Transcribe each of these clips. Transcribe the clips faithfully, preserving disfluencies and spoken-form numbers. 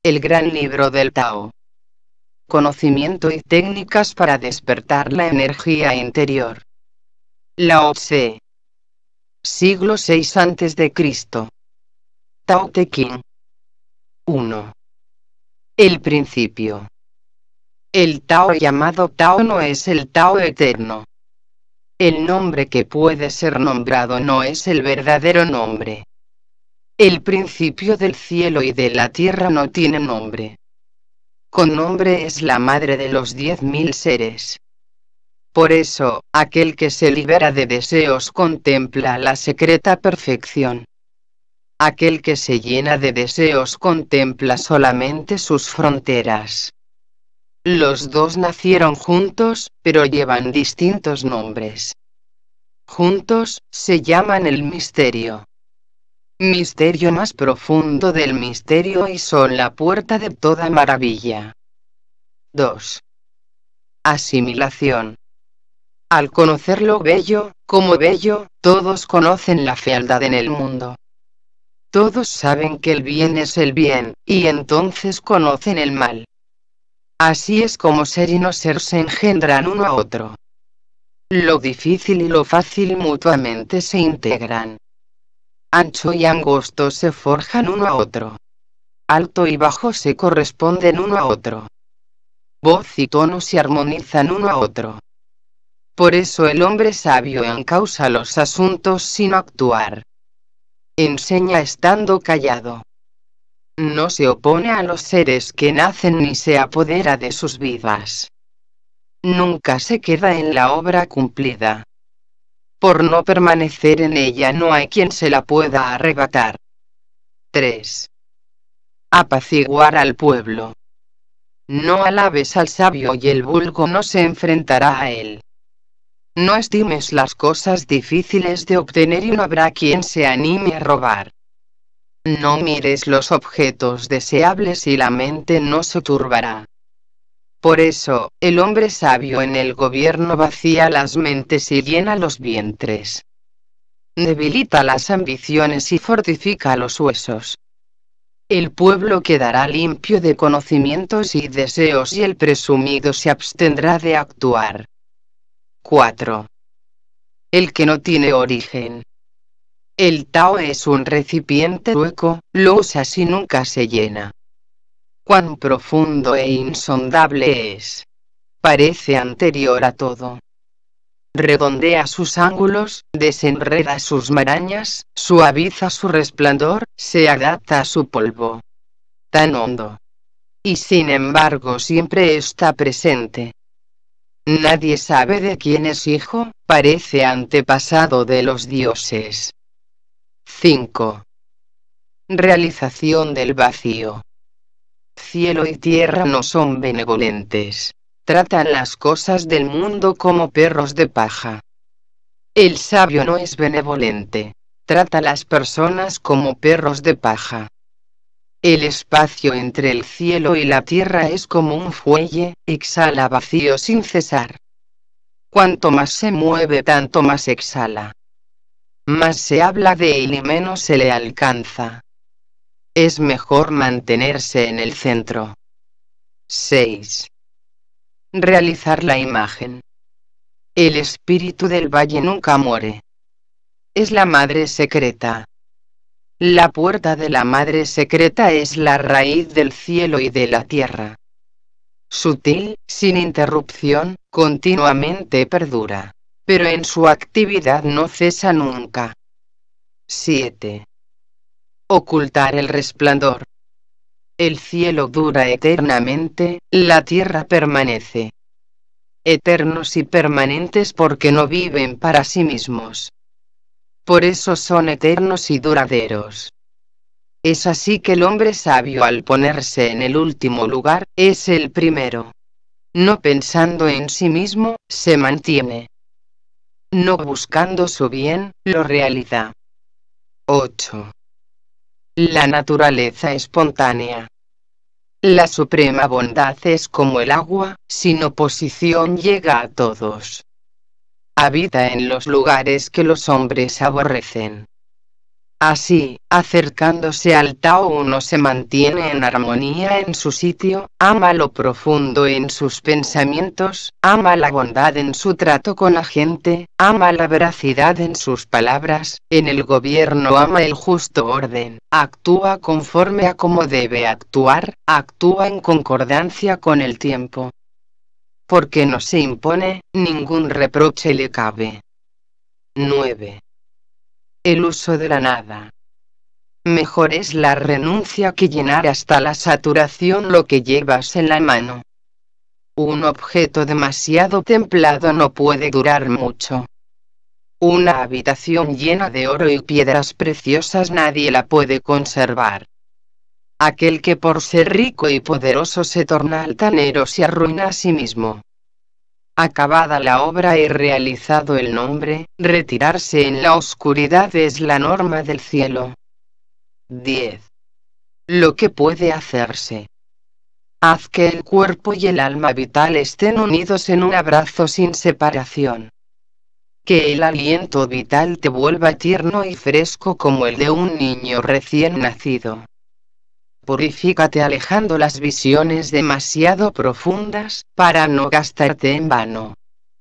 El gran libro del Tao. Conocimiento y técnicas para despertar la energía interior. Lao Tse. Siglo seis antes de Cristo. Tao Te Ching. uno. El principio. El Tao llamado Tao no es el Tao eterno. El nombre que puede ser nombrado no es el verdadero nombre. El principio del cielo y de la tierra no tiene nombre. Con nombre es la madre de los diez mil seres. Por eso, aquel que se libera de deseos contempla la secreta perfección. Aquel que se llena de deseos contempla solamente sus fronteras. Los dos nacieron juntos, pero llevan distintos nombres. Juntos, se llaman el misterio. Misterio más profundo del misterio y son la puerta de toda maravilla. dos. Asimilación. Al conocer lo bello, como bello, todos conocen la fealdad en el mundo. Todos saben que el bien es el bien, y entonces conocen el mal. Así es como ser y no ser se engendran uno a otro. Lo difícil y lo fácil mutuamente se integran. Ancho y angosto se forjan uno a otro. Alto y bajo se corresponden uno a otro. Voz y tono se armonizan uno a otro. Por eso el hombre sabio encausa los asuntos sin actuar. Enseña estando callado. No se opone a los seres que nacen ni se apodera de sus vidas. Nunca se queda en la obra cumplida. Por no permanecer en ella no hay quien se la pueda arrebatar. tres. Apaciguar al pueblo. No alabes al sabio y el vulgo no se enfrentará a él. No estimes las cosas difíciles de obtener y no habrá quien se anime a robar. No mires los objetos deseables y la mente no se turbará. Por eso, el hombre sabio en el gobierno vacía las mentes y llena los vientres. Debilita las ambiciones y fortifica los huesos. El pueblo quedará limpio de conocimientos y deseos y el presumido se abstendrá de actuar. cuatro. El que no tiene origen. El Tao es un recipiente hueco, lo usas y nunca se llena. Cuán profundo e insondable es. Parece anterior a todo. Redondea sus ángulos, desenreda sus marañas, suaviza su resplandor, se adapta a su polvo. Tan hondo. Y sin embargo siempre está presente. Nadie sabe de quién es hijo, parece antepasado de los dioses. cinco. Realización del vacío. Cielo y tierra no son benevolentes. Tratan las cosas del mundo como perros de paja. El sabio no es benevolente. Trata las personas como perros de paja. El espacio entre el cielo y la tierra es como un fuelle, exhala vacío sin cesar. Cuanto más se mueve, tanto más exhala. Más se habla de él y menos se le alcanza. Es mejor mantenerse en el centro. seis. Realizar la imagen. El espíritu del valle nunca muere. Es la madre secreta. La puerta de la madre secreta es la raíz del cielo y de la tierra. Sutil, sin interrupción, continuamente perdura. Pero en su actividad no cesa nunca. siete. Ocultar el resplandor. El cielo dura eternamente, la tierra permanece. Eternos y permanentes porque no viven para sí mismos. Por eso son eternos y duraderos. Es así que el hombre sabio al ponerse en el último lugar, es el primero. No pensando en sí mismo, se mantiene. No buscando su bien, lo realiza. ocho. La naturaleza espontánea. La suprema bondad es como el agua, sin oposición llega a todos. Habita en los lugares que los hombres aborrecen. Así, acercándose al Tao uno se mantiene en armonía en su sitio, ama lo profundo en sus pensamientos, ama la bondad en su trato con la gente, ama la veracidad en sus palabras, en el gobierno ama el justo orden, actúa conforme a como debe actuar, actúa en concordancia con el tiempo. Porque no se impone, ningún reproche le cabe. nueve. El uso de la nada. Mejor es la renuncia que llenar hasta la saturación lo que llevas en la mano. Un objeto demasiado templado no puede durar mucho. Una habitación llena de oro y piedras preciosas nadie la puede conservar. Aquel que por ser rico y poderoso se torna altanero se arruina a sí mismo. Acabada la obra y realizado el nombre, retirarse en la oscuridad es la norma del cielo. diez. Lo que puede hacerse. Haz que el cuerpo y el alma vital estén unidos en un abrazo sin separación. Que el aliento vital te vuelva tierno y fresco como el de un niño recién nacido. Purifícate alejando las visiones demasiado profundas, para no gastarte en vano.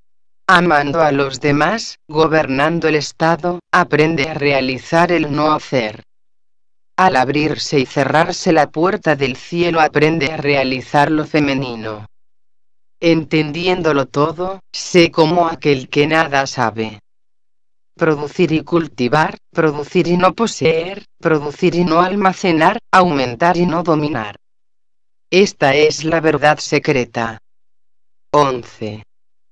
Amando a los demás, gobernando el Estado, aprende a realizar el no hacer. Al abrirse y cerrarse la puerta del cielo aprende a realizar lo femenino. Entendiéndolo todo, sé como aquel que nada sabe. Producir y cultivar, producir y no poseer, producir y no almacenar, aumentar y no dominar. Esta es la verdad secreta. once.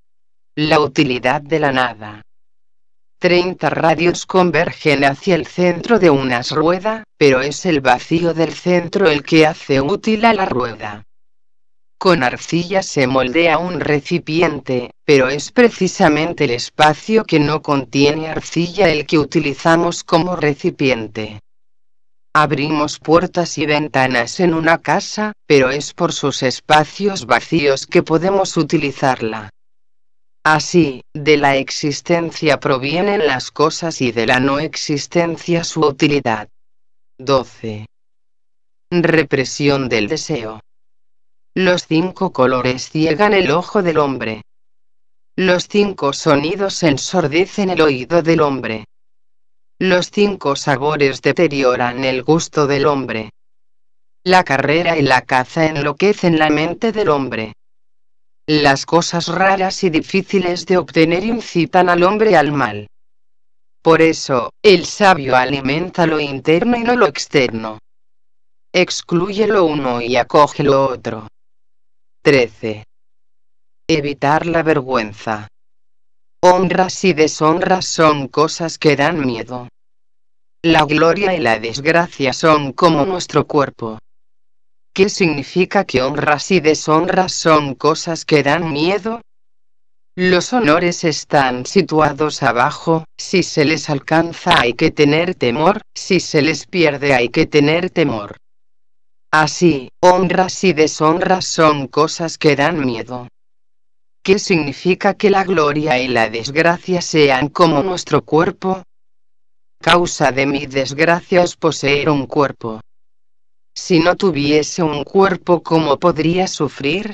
La utilidad de la nada. treinta radios convergen hacia el centro de una rueda, pero es el vacío del centro el que hace útil a la rueda. Con arcilla se moldea un recipiente, pero es precisamente el espacio que no contiene arcilla el que utilizamos como recipiente. Abrimos puertas y ventanas en una casa, pero es por sus espacios vacíos que podemos utilizarla. Así, de la existencia provienen las cosas y de la no existencia su utilidad. doce. Represión del deseo. Los cinco colores ciegan el ojo del hombre. Los cinco sonidos ensordecen el oído del hombre. Los cinco sabores deterioran el gusto del hombre. La carrera y la caza enloquecen la mente del hombre. Las cosas raras y difíciles de obtener incitan al hombre al mal. Por eso, el sabio alimenta lo interno y no lo externo. Excluye lo uno y acoge lo otro. trece. Evitar la vergüenza. Honras y deshonras son cosas que dan miedo. La gloria y la desgracia son como nuestro cuerpo. ¿Qué significa que honras y deshonras son cosas que dan miedo? Los honores están situados abajo, si se les alcanza hay que tener temor, si se les pierde hay que tener temor. Así, honras y deshonras son cosas que dan miedo. ¿Qué significa que la gloria y la desgracia sean como nuestro cuerpo? Causa de mi desgracia es poseer un cuerpo. Si no tuviese un cuerpo, ¿cómo podría sufrir?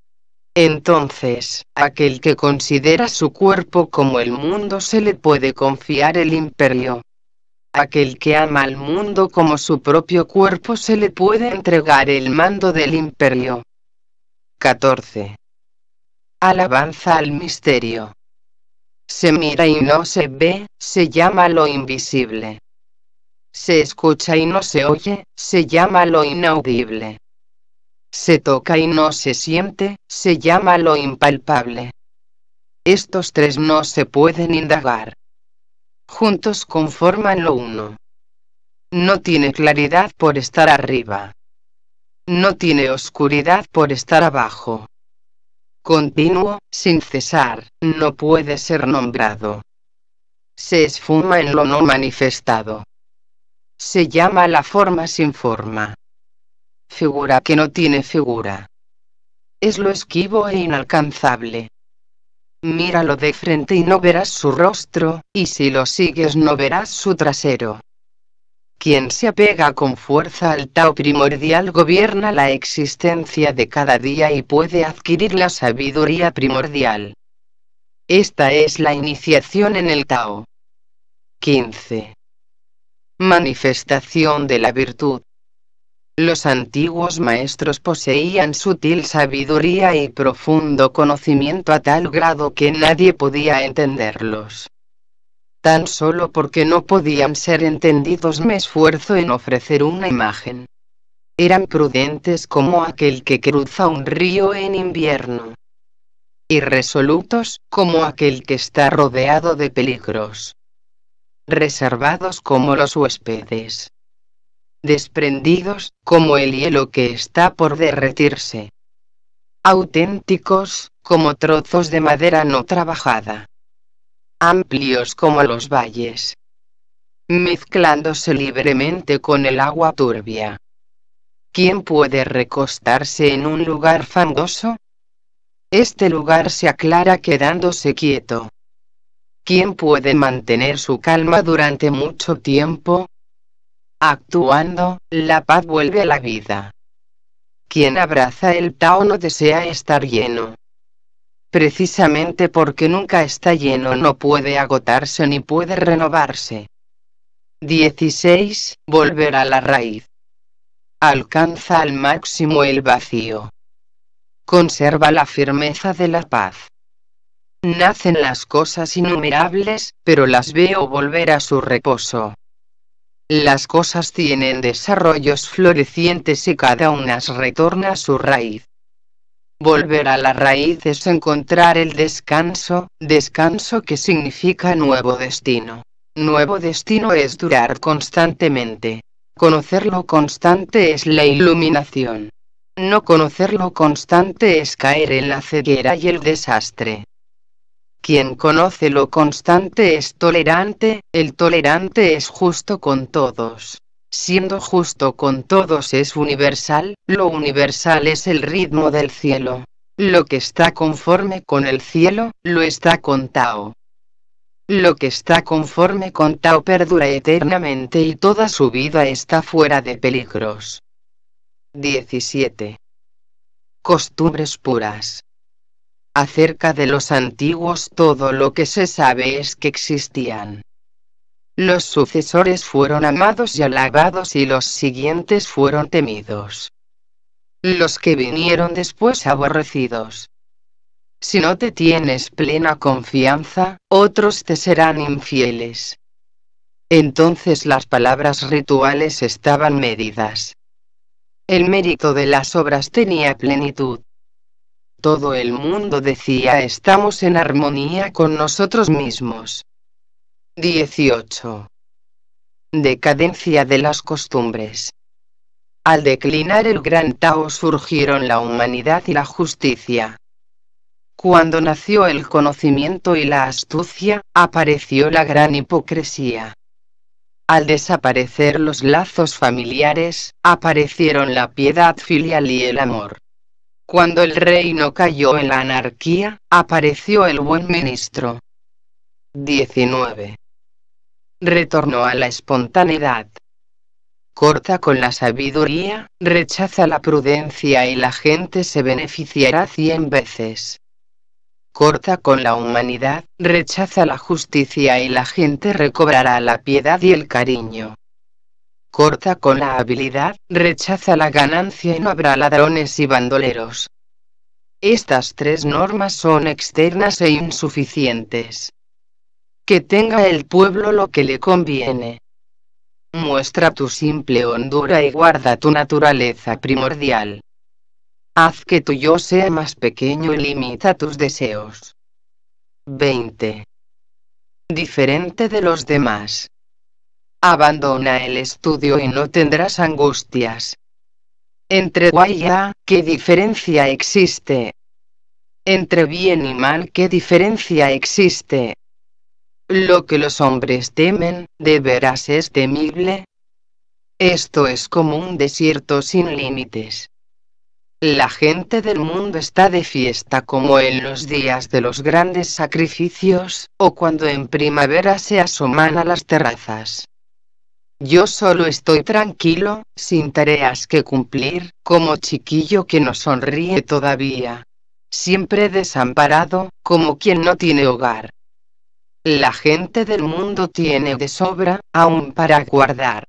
Entonces, aquel que considera su cuerpo como el mundo se le puede confiar el imperio. Aquel que ama al mundo como su propio cuerpo se le puede entregar el mando del imperio. catorce. Alabanza al misterio. Se mira y no se ve, se llama lo invisible. Se escucha y no se oye, se llama lo inaudible. Se toca y no se siente, se llama lo impalpable. Estos tres no se pueden indagar. Juntos conforman lo uno. No tiene claridad por estar arriba. No tiene oscuridad por estar abajo. Continuo, sin cesar, no puede ser nombrado. Se esfuma en lo no manifestado. Se llama la forma sin forma. Figura que no tiene figura. Es lo esquivo e inalcanzable. Míralo de frente y no verás su rostro, y si lo sigues no verás su trasero. Quien se apega con fuerza al Tao primordial gobierna la existencia de cada día y puede adquirir la sabiduría primordial. Esta es la iniciación en el Tao. quince. Manifestación de la virtud. Los antiguos maestros poseían sutil sabiduría y profundo conocimiento a tal grado que nadie podía entenderlos. Tan solo porque no podían ser entendidos me esfuerzo en ofrecer una imagen. Eran prudentes como aquel que cruza un río en invierno. Irresolutos como aquel que está rodeado de peligros. Reservados como los huéspedes. Desprendidos como el hielo que está por derretirse. Auténticos como trozos de madera no trabajada. Amplios como los valles, mezclándose libremente con el agua turbia. ¿Quién puede recostarse en un lugar fangoso? Este lugar se aclara quedándose quieto. ¿Quién puede mantener su calma durante mucho tiempo? Actuando, la paz vuelve a la vida. Quien abraza el Tao no desea estar lleno. Precisamente porque nunca está lleno no puede agotarse ni puede renovarse. dieciséis. Volver a la raíz. Alcanza al máximo el vacío. Conserva la firmeza de la paz. Nacen las cosas innumerables, pero las veo volver a su reposo. Las cosas tienen desarrollos florecientes y cada una retorna a su raíz. Volver a la raíz es encontrar el descanso, descanso que significa nuevo destino. Nuevo destino es durar constantemente. Conocer lo constante es la iluminación. No conocer lo constante es caer en la ceguera y el desastre. Quien conoce lo constante es tolerante, el tolerante es justo con todos. Siendo justo con todos es universal, lo universal es el ritmo del cielo. Lo que está conforme con el cielo, lo está con Tao. Lo que está conforme con Tao perdura eternamente y toda su vida está fuera de peligros. diecisiete. Costumbres puras. Acerca de los antiguos todo lo que se sabe es que existían. Los sucesores fueron amados y alabados y los siguientes fueron temidos. Los que vinieron después aborrecidos. Si no te tienes plena confianza, otros te serán infieles. Entonces las palabras rituales estaban medidas. El mérito de las obras tenía plenitud. Todo el mundo decía estamos en armonía con nosotros mismos. dieciocho. Decadencia de las costumbres. Al declinar el gran Tao surgieron la humanidad y la justicia. Cuando nació el conocimiento y la astucia, apareció la gran hipocresía. Al desaparecer los lazos familiares, aparecieron la piedad filial y el amor. Cuando el reino cayó en la anarquía, apareció el buen ministro. diecinueve. Retornó a la espontaneidad. Corta con la sabiduría, rechaza la prudencia y la gente se beneficiará cien veces. Corta con la humanidad, rechaza la justicia y la gente recobrará la piedad y el cariño. Corta con la habilidad, rechaza la ganancia y no habrá ladrones y bandoleros. Estas tres normas son externas e insuficientes. Que tenga el pueblo lo que le conviene. Muestra tu simple hondura y guarda tu naturaleza primordial. Haz que tu yo sea más pequeño y limita tus deseos. veinte. Diferente de los demás. Abandona el estudio y no tendrás angustias. Entre guaya, ¿qué diferencia existe? Entre bien y mal, ¿qué diferencia existe? Lo que los hombres temen, ¿de veras es temible? Esto es como un desierto sin límites. La gente del mundo está de fiesta como en los días de los grandes sacrificios, o cuando en primavera se asoman a las terrazas. Yo solo estoy tranquilo, sin tareas que cumplir, como chiquillo que no sonríe todavía. Siempre desamparado, como quien no tiene hogar. La gente del mundo tiene de sobra, aún para guardar.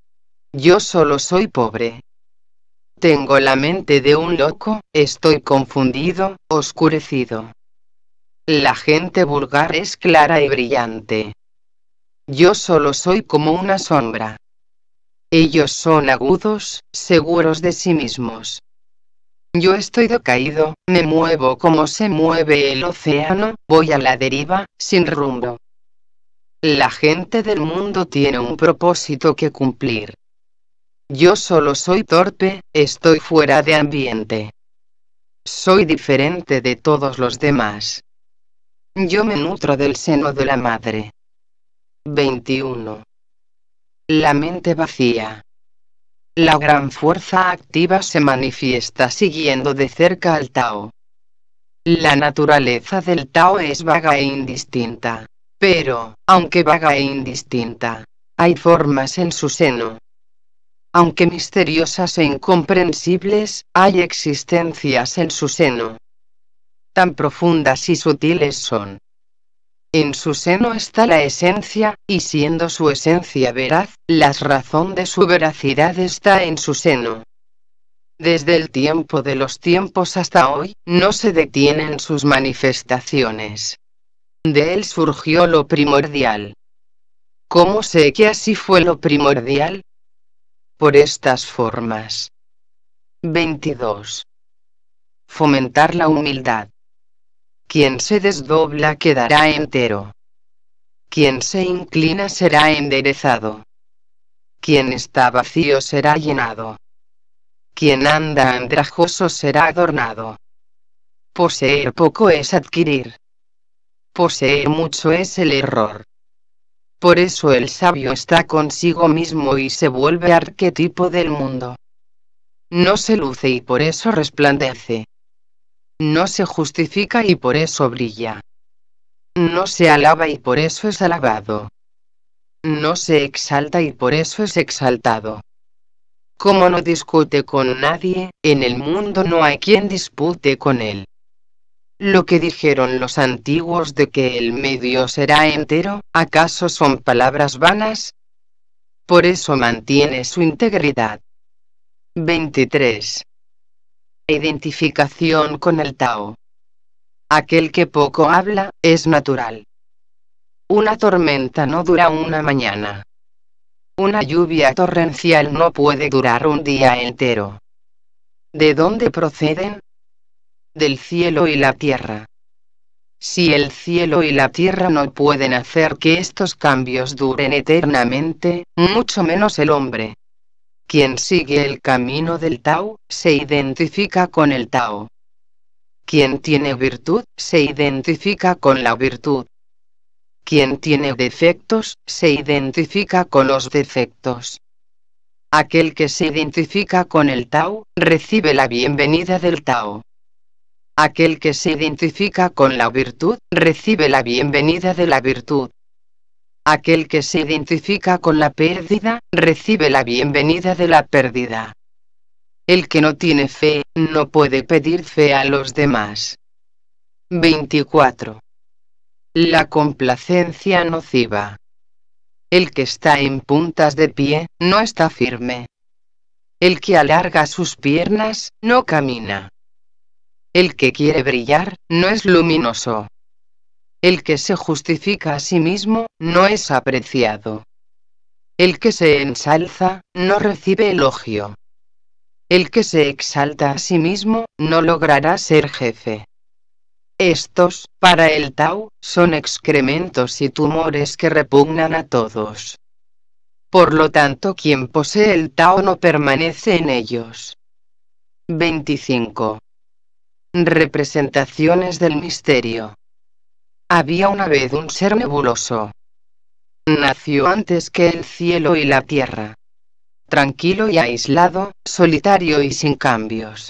Yo solo soy pobre. Tengo la mente de un loco, estoy confundido, oscurecido. La gente vulgar es clara y brillante. Yo solo soy como una sombra. Ellos son agudos, seguros de sí mismos. Yo estoy decaído, me muevo como se mueve el océano, voy a la deriva, sin rumbo. La gente del mundo tiene un propósito que cumplir. Yo solo soy torpe, estoy fuera de ambiente. Soy diferente de todos los demás. Yo me nutro del seno de la madre. veintiuno. La mente vacía. La gran fuerza activa se manifiesta siguiendo de cerca al Tao. La naturaleza del Tao es vaga e indistinta. Pero, aunque vaga e indistinta, hay formas en su seno. Aunque misteriosas e incomprensibles, hay existencias en su seno. Tan profundas y sutiles son. En su seno está la esencia, y siendo su esencia veraz, la razón de su veracidad está en su seno. Desde el tiempo de los tiempos hasta hoy, no se detienen sus manifestaciones. De él surgió lo primordial. ¿Cómo sé que así fue lo primordial? Por estas formas. veintidós. Fomentar la humildad. Quien se desdobla quedará entero. Quien se inclina será enderezado. Quien está vacío será llenado. Quien anda andrajoso será adornado. Poseer poco es adquirir. Poseer mucho es el error. Por eso el sabio está consigo mismo y se vuelve arquetipo del mundo. No se luce y por eso resplandece. No se justifica y por eso brilla. No se alaba y por eso es alabado. No se exalta y por eso es exaltado. Como no discute con nadie, en el mundo no hay quien dispute con él. Lo que dijeron los antiguos de que el medio será entero, ¿acaso son palabras vanas? Por eso mantiene su integridad. veintitrés. Identificación con el Tao. Aquel que poco habla, es natural. Una tormenta no dura una mañana. Una lluvia torrencial no puede durar un día entero. ¿De dónde proceden? Del cielo y la tierra. Si el cielo y la tierra no pueden hacer que estos cambios duren eternamente, mucho menos el hombre. Quien sigue el camino del Tao, se identifica con el Tao. Quien tiene virtud, se identifica con la virtud. Quien tiene defectos, se identifica con los defectos. Aquel que se identifica con el Tao, recibe la bienvenida del Tao. Aquel que se identifica con la virtud, recibe la bienvenida de la virtud. Aquel que se identifica con la pérdida, recibe la bienvenida de la pérdida. El que no tiene fe, no puede pedir fe a los demás. veinticuatro. La complacencia nociva. El que está en puntas de pie, no está firme. El que alarga sus piernas, no camina. El que quiere brillar, no es luminoso. El que se justifica a sí mismo, no es apreciado. El que se ensalza, no recibe elogio. El que se exalta a sí mismo, no logrará ser jefe. Estos, para el Tao, son excrementos y tumores que repugnan a todos. Por lo tanto, quien posee el Tao no permanece en ellos. veinticinco. Representaciones del misterio. Había una vez un ser nebuloso. Nació antes que el cielo y la tierra. Tranquilo y aislado, solitario y sin cambios.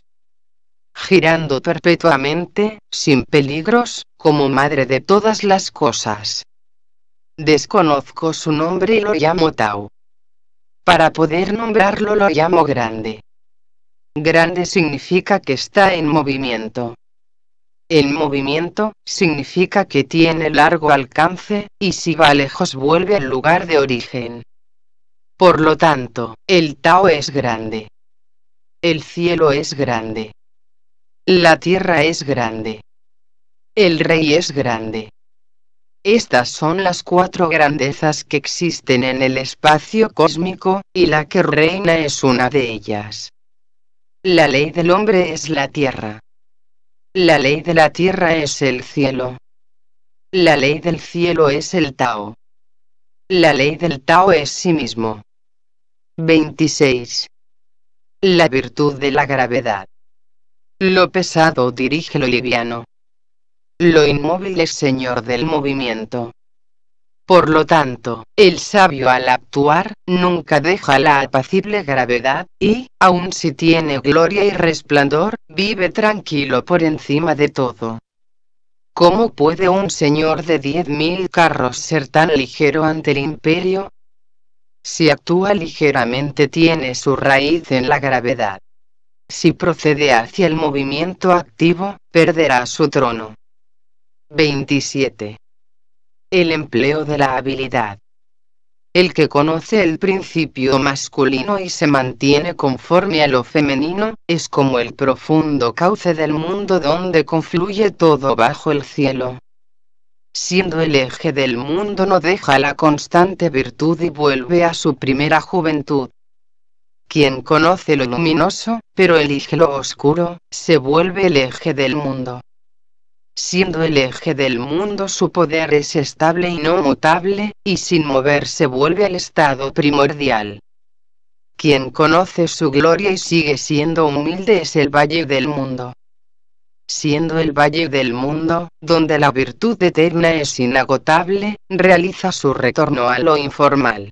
Girando perpetuamente, sin peligros, como madre de todas las cosas. Desconozco su nombre y lo llamo Tao. Para poder nombrarlo lo llamo grande. Grande significa que está en movimiento. El movimiento significa que tiene largo alcance, y si va lejos vuelve al lugar de origen. Por lo tanto, el Tao es grande. El cielo es grande. La tierra es grande. El rey es grande. Estas son las cuatro grandezas que existen en el espacio cósmico, y la que reina es una de ellas. La ley del hombre es la tierra. La ley de la tierra es el cielo. La ley del cielo es el Tao. La ley del Tao es sí mismo. veintiséis. La virtud de la gravedad. Lo pesado dirige lo liviano. Lo inmóvil es señor del movimiento. Por lo tanto, el sabio al actuar, nunca deja la apacible gravedad, y, aun si tiene gloria y resplandor, vive tranquilo por encima de todo. ¿Cómo puede un señor de diez mil carros ser tan ligero ante el imperio? Si actúa ligeramente tiene su raíz en la gravedad. Si procede hacia el movimiento activo, perderá su trono. veintisiete. El empleo de la habilidad. El que conoce el principio masculino y se mantiene conforme a lo femenino, es como el profundo cauce del mundo donde confluye todo bajo el cielo. Siendo el eje del mundo no deja la constante virtud y vuelve a su primera juventud. Quien conoce lo luminoso, pero elige lo oscuro, se vuelve el eje del mundo. Siendo el eje del mundo su poder es estable y no mutable, y sin moverse vuelve al estado primordial. Quien conoce su gloria y sigue siendo humilde es el valle del mundo. Siendo el valle del mundo, donde la virtud eterna es inagotable, realiza su retorno a lo informal.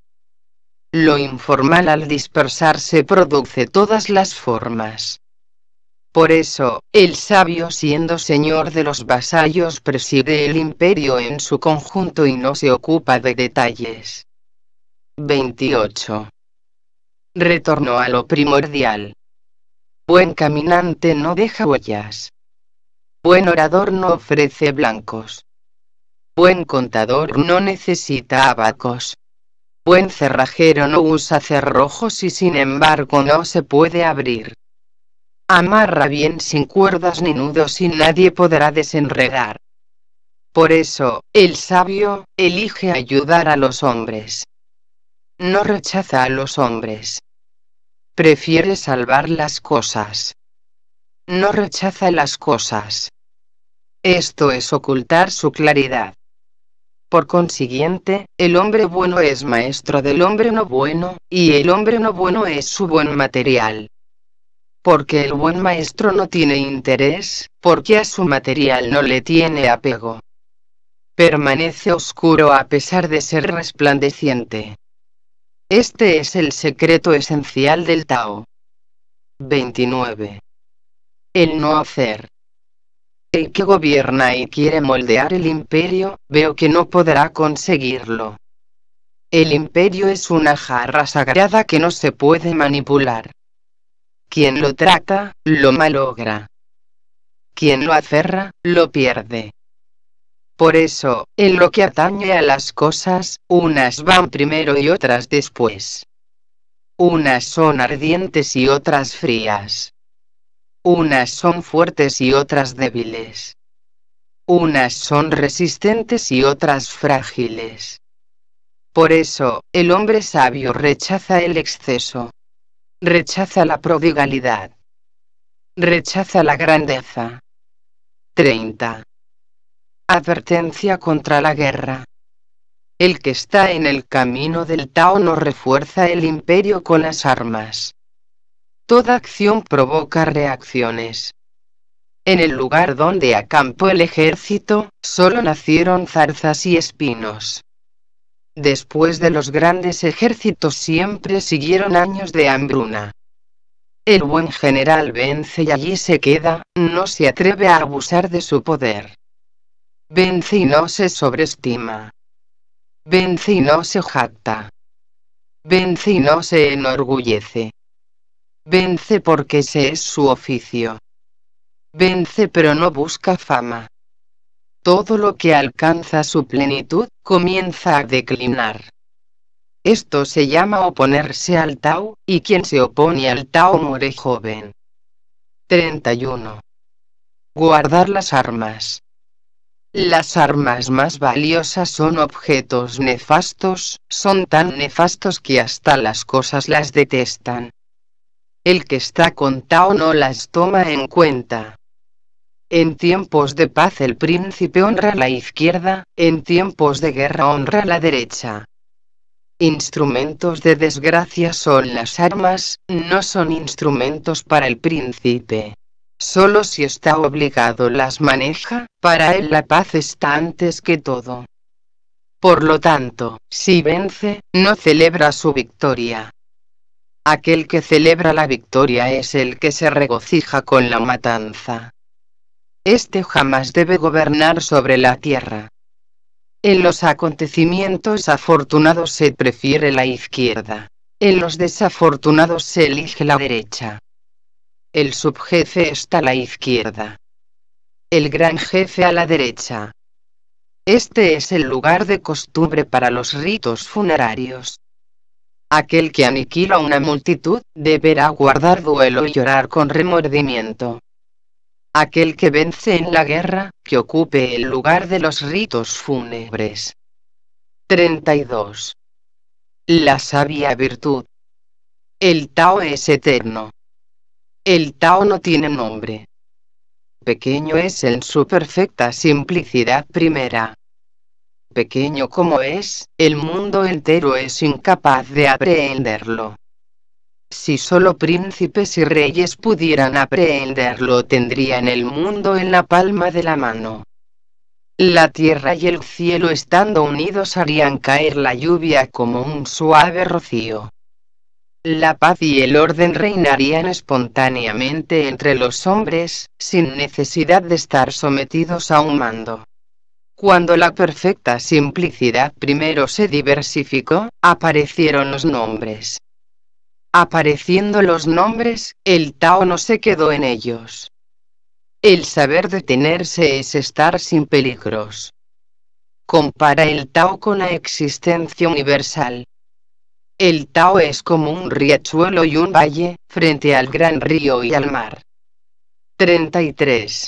Lo informal al dispersarse produce todas las formas. Por eso, el sabio siendo señor de los vasallos preside el imperio en su conjunto y no se ocupa de detalles. veintiocho. Retorno a lo primordial. Buen caminante no deja huellas. Buen orador no ofrece blancos. Buen contador no necesita abacos. Buen cerrajero no usa cerrojos y sin embargo no se puede abrir. Amarra bien sin cuerdas ni nudos y nadie podrá desenredar. Por eso, el sabio, elige ayudar a los hombres. No rechaza a los hombres. Prefiere salvar las cosas. No rechaza las cosas. Esto es ocultar su claridad. Por consiguiente, el hombre bueno es maestro del hombre no bueno, y el hombre no bueno es su buen material. Porque el buen maestro no tiene interés, porque a su material no le tiene apego. Permanece oscuro a pesar de ser resplandeciente. Este es el secreto esencial del Tao. veintinueve. El no hacer. El que gobierna y quiere moldear el imperio, veo que no podrá conseguirlo. El imperio es una jarra sagrada que no se puede manipular. Quien lo trata, lo malogra. Quien lo aferra, lo pierde. Por eso, en lo que atañe a las cosas, unas van primero y otras después. Unas son ardientes y otras frías. Unas son fuertes y otras débiles. Unas son resistentes y otras frágiles. Por eso, el hombre sabio rechaza el exceso. Rechaza la prodigalidad. Rechaza la grandeza. treinta. Advertencia contra la guerra. El que está en el camino del Tao no refuerza el imperio con las armas. Toda acción provoca reacciones. En el lugar donde acampó el ejército, solo nacieron zarzas y espinos. Después de los grandes ejércitos siempre siguieron años de hambruna. El buen general vence y allí se queda, no se atreve a abusar de su poder. Vence y no se sobreestima. Vence y no se jacta. Vence y no se enorgullece. Vence porque ese es su oficio. Vence pero no busca fama. Todo lo que alcanza su plenitud, comienza a declinar. Esto se llama oponerse al Tao, y quien se opone al Tao muere joven. treinta y uno. Guardar las armas. Las armas más valiosas son objetos nefastos, son tan nefastos que hasta las cosas las detestan. El que está con Tao no las toma en cuenta. En tiempos de paz el príncipe honra la izquierda, en tiempos de guerra honra la derecha. Instrumentos de desgracia son las armas, no son instrumentos para el príncipe. Solo si está obligado las maneja, para él la paz está antes que todo. Por lo tanto, si vence, no celebra su victoria. Aquel que celebra la victoria es el que se regocija con la matanza. Este jamás debe gobernar sobre la tierra. En los acontecimientos afortunados se prefiere la izquierda. En los desafortunados se elige la derecha. El subjefe está a la izquierda. El gran jefe a la derecha. Este es el lugar de costumbre para los ritos funerarios. Aquel que aniquila una multitud, deberá guardar duelo y llorar con remordimiento. Aquel que vence en la guerra, que ocupe el lugar de los ritos fúnebres. treinta y dos. La sabia virtud. El Tao es eterno. El Tao no tiene nombre. Pequeño es en su perfecta simplicidad primera. Pequeño como es, el mundo entero es incapaz de aprehenderlo. Si solo príncipes y reyes pudieran aprehenderlo, tendrían el mundo en la palma de la mano. La tierra y el cielo estando unidos harían caer la lluvia como un suave rocío. La paz y el orden reinarían espontáneamente entre los hombres, sin necesidad de estar sometidos a un mando. Cuando la perfecta simplicidad primero se diversificó, aparecieron los nombres. Apareciendo los nombres, el Tao no se quedó en ellos. El saber detenerse es estar sin peligros. Compara el Tao con la existencia universal. El Tao es como un riachuelo y un valle, frente al gran río y al mar. treinta y tres.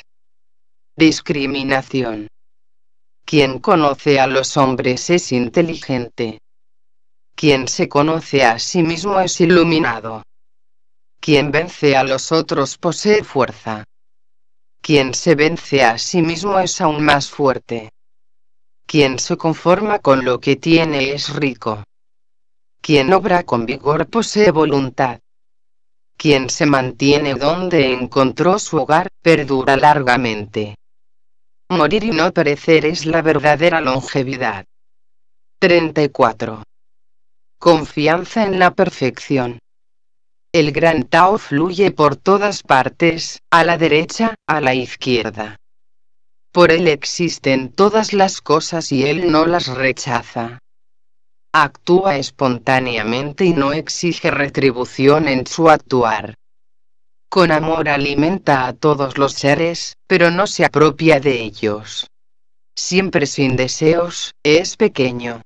Discriminación. Quien conoce a los hombres es inteligente. Quien se conoce a sí mismo es iluminado. Quien vence a los otros posee fuerza. Quien se vence a sí mismo es aún más fuerte. Quien se conforma con lo que tiene es rico. Quien obra con vigor posee voluntad. Quien se mantiene donde encontró su hogar, perdura largamente. Morir y no perecer es la verdadera longevidad. treinta y cuatro. Confianza en la perfección. El gran Tao fluye por todas partes, a la derecha, a la izquierda. Por él existen todas las cosas y él no las rechaza. Actúa espontáneamente y no exige retribución en su actuar. Con amor alimenta a todos los seres, pero no se apropia de ellos. Siempre sin deseos, es pequeño.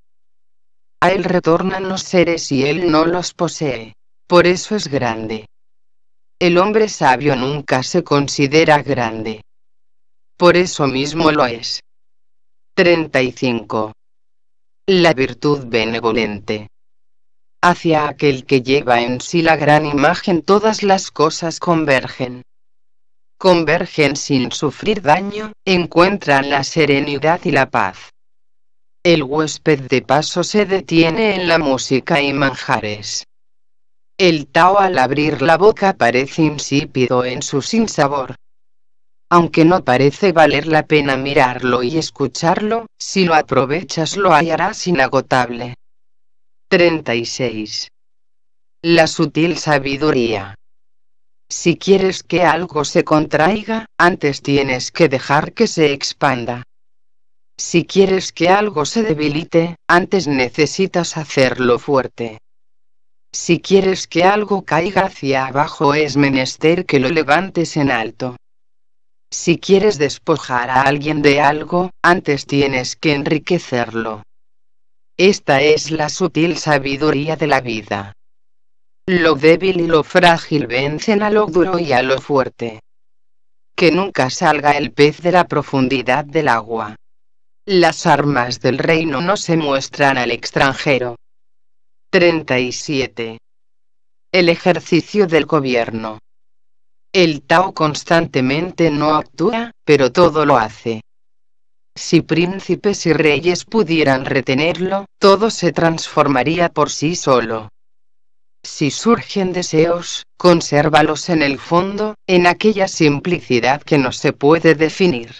A él retornan los seres y él no los posee. Por eso es grande. El hombre sabio nunca se considera grande. Por eso mismo lo es. treinta y cinco. La virtud benevolente. Hacia aquel que lleva en sí la gran imagen todas las cosas convergen. Convergen sin sufrir daño, encuentran la serenidad y la paz. El huésped de paso se detiene en la música y manjares. El Tao al abrir la boca parece insípido en su sinsabor. Aunque no parece valer la pena mirarlo y escucharlo, si lo aprovechas lo hallarás inagotable. treinta y seis. La sutil sabiduría. Si quieres que algo se contraiga, antes tienes que dejar que se expanda. Si quieres que algo se debilite, antes necesitas hacerlo fuerte. Si quieres que algo caiga hacia abajo es menester que lo levantes en alto. Si quieres despojar a alguien de algo, antes tienes que enriquecerlo. Esta es la sutil sabiduría de la vida. Lo débil y lo frágil vencen a lo duro y a lo fuerte. Que nunca salga el pez de la profundidad del agua. Las armas del reino no se muestran al extranjero. treinta y siete. El ejercicio del gobierno. El Tao constantemente no actúa, pero todo lo hace. Si príncipes y reyes pudieran retenerlo, todo se transformaría por sí solo. Si surgen deseos, consérvalos en el fondo, en aquella simplicidad que no se puede definir.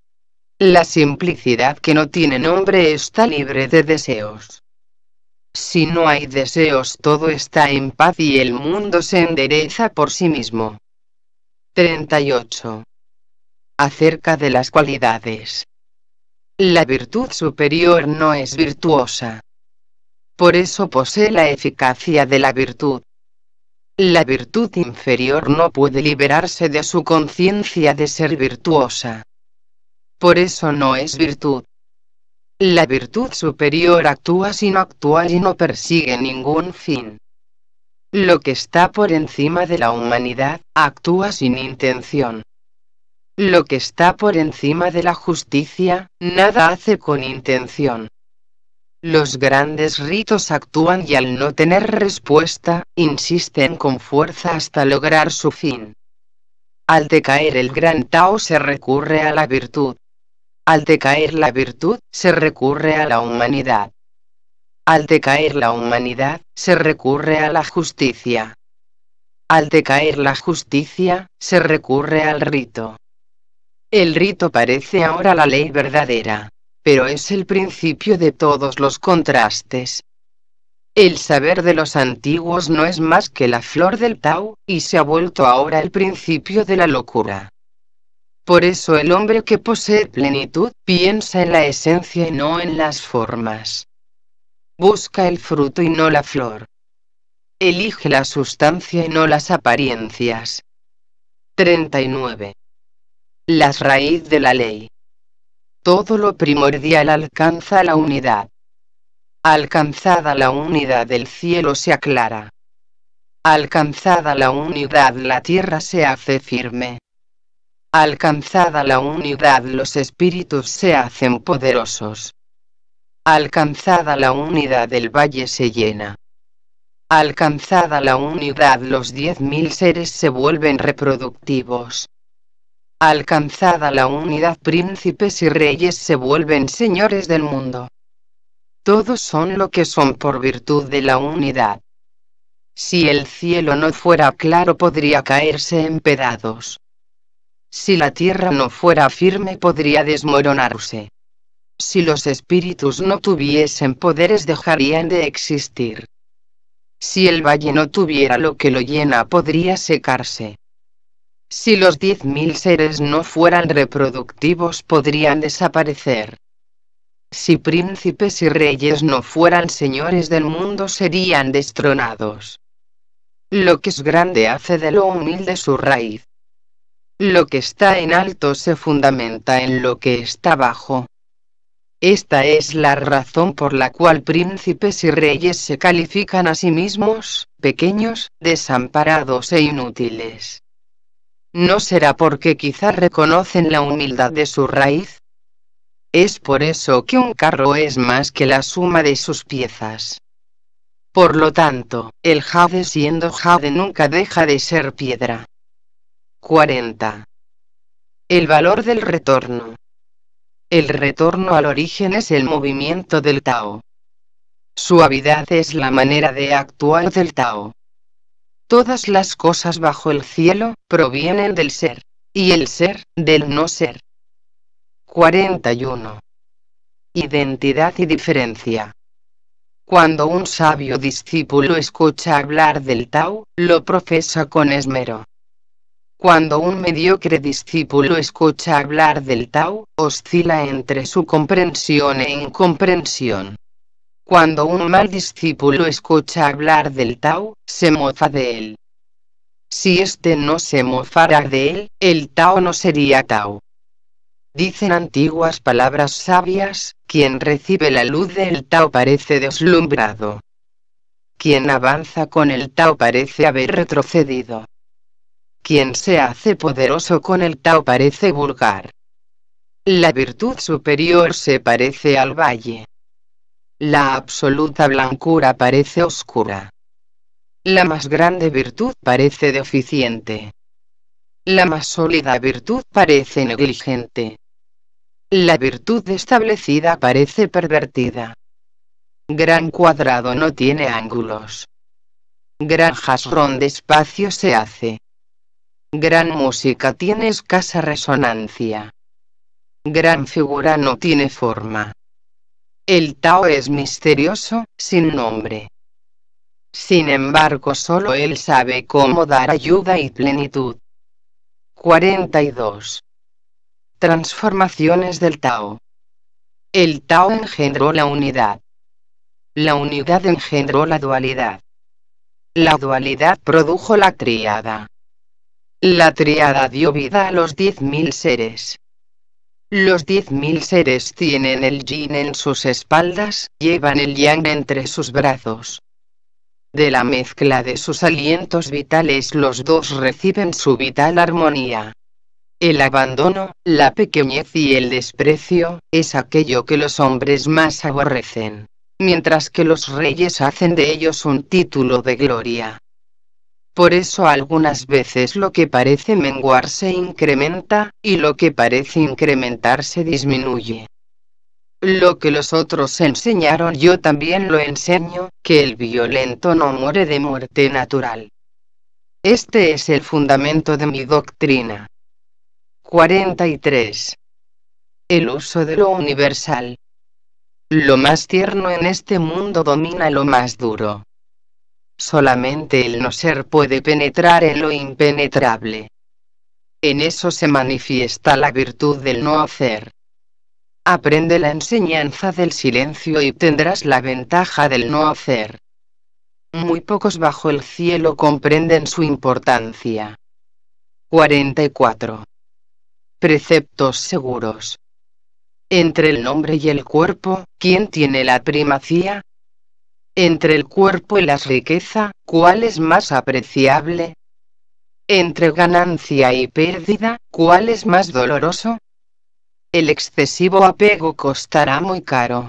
La simplicidad que no tiene nombre está libre de deseos. Si no hay deseos, todo está en paz y el mundo se endereza por sí mismo. treinta y ocho. Acerca de las cualidades. La virtud superior no es virtuosa. Por eso posee la eficacia de la virtud. La virtud inferior no puede liberarse de su conciencia de ser virtuosa. Por eso no es virtud. La virtud superior actúa sin actuar y no persigue ningún fin. Lo que está por encima de la humanidad, actúa sin intención. Lo que está por encima de la justicia, nada hace con intención. Los grandes ritos actúan y al no tener respuesta, insisten con fuerza hasta lograr su fin. Al decaer el gran Tao se recurre a la virtud. Al decaer la virtud, se recurre a la humanidad. Al decaer la humanidad, se recurre a la justicia. Al decaer la justicia, se recurre al rito. El rito parece ahora la ley verdadera, pero es el principio de todos los contrastes. El saber de los antiguos no es más que la flor del Tao, y se ha vuelto ahora el principio de la locura. Por eso el hombre que posee plenitud, piensa en la esencia y no en las formas. Busca el fruto y no la flor. Elige la sustancia y no las apariencias. treinta y nueve. La raíz de la ley. Todo lo primordial alcanza la unidad. Alcanzada la unidad el cielo se aclara. Alcanzada la unidad la tierra se hace firme. Alcanzada la unidad los espíritus se hacen poderosos. Alcanzada la unidad el valle se llena. Alcanzada la unidad los diez mil seres se vuelven reproductivos. Alcanzada la unidad príncipes y reyes se vuelven señores del mundo. Todos son lo que son por virtud de la unidad. Si el cielo no fuera claro podría caerse en pedazos. Si la tierra no fuera firme podría desmoronarse. Si los espíritus no tuviesen poderes dejarían de existir. Si el valle no tuviera lo que lo llena podría secarse. Si los diez mil seres no fueran reproductivos podrían desaparecer. Si príncipes y reyes no fueran señores del mundo serían destronados. Lo que es grande hace de lo humilde su raíz. Lo que está en alto se fundamenta en lo que está bajo. Esta es la razón por la cual príncipes y reyes se califican a sí mismos, pequeños, desamparados e inútiles. ¿No será porque quizá reconocen la humildad de su raíz? Es por eso que un carro es más que la suma de sus piezas. Por lo tanto, el jade siendo jade nunca deja de ser piedra. cuarenta. El valor del retorno. El retorno al origen es el movimiento del Tao. Suavidad es la manera de actuar del Tao. Todas las cosas bajo el cielo, provienen del ser, y el ser, del no ser. cuarenta y uno. Identidad y diferencia. Cuando un sabio discípulo escucha hablar del Tao, lo profesa con esmero. Cuando un mediocre discípulo escucha hablar del Tao, oscila entre su comprensión e incomprensión. Cuando un mal discípulo escucha hablar del Tao, se mofa de él. Si éste no se mofara de él, el Tao no sería Tao. Dicen antiguas palabras sabias, quien recibe la luz del Tao parece deslumbrado. Quien avanza con el Tao parece haber retrocedido. Quien se hace poderoso con el Tao parece vulgar. La virtud superior se parece al valle. La absoluta blancura parece oscura. La más grande virtud parece deficiente. La más sólida virtud parece negligente. La virtud establecida parece pervertida. Gran cuadrado no tiene ángulos. Gran jasrón despacio se hace. Gran música tiene escasa resonancia. Gran figura no tiene forma. El Tao es misterioso, sin nombre. Sin embargo, solo él sabe cómo dar ayuda y plenitud. cuarenta y dos. Transformaciones del Tao. El Tao engendró la unidad. La unidad engendró la dualidad. La dualidad produjo la tríada. La tríada dio vida a los diez mil seres. Los diez mil seres tienen el yin en sus espaldas, llevan el yang entre sus brazos. De la mezcla de sus alientos vitales los dos reciben su vital armonía. El abandono, la pequeñez y el desprecio, es aquello que los hombres más aborrecen, mientras que los reyes hacen de ellos un título de gloria. Por eso algunas veces lo que parece menguar se incrementa, y lo que parece incrementarse disminuye. Lo que los otros enseñaron yo también lo enseño, que el violento no muere de muerte natural. Este es el fundamento de mi doctrina. cuarenta y tres. El uso de lo universal. Lo más tierno en este mundo domina lo más duro. Solamente el no ser puede penetrar en lo impenetrable. En eso se manifiesta la virtud del no hacer. Aprende la enseñanza del silencio y tendrás la ventaja del no hacer. Muy pocos bajo el cielo comprenden su importancia. cuarenta y cuatro. Preceptos seguros. Entre el nombre y el cuerpo, ¿quién tiene la primacía? Entre el cuerpo y la riqueza, ¿cuál es más apreciable? Entre ganancia y pérdida, ¿cuál es más doloroso? El excesivo apego costará muy caro.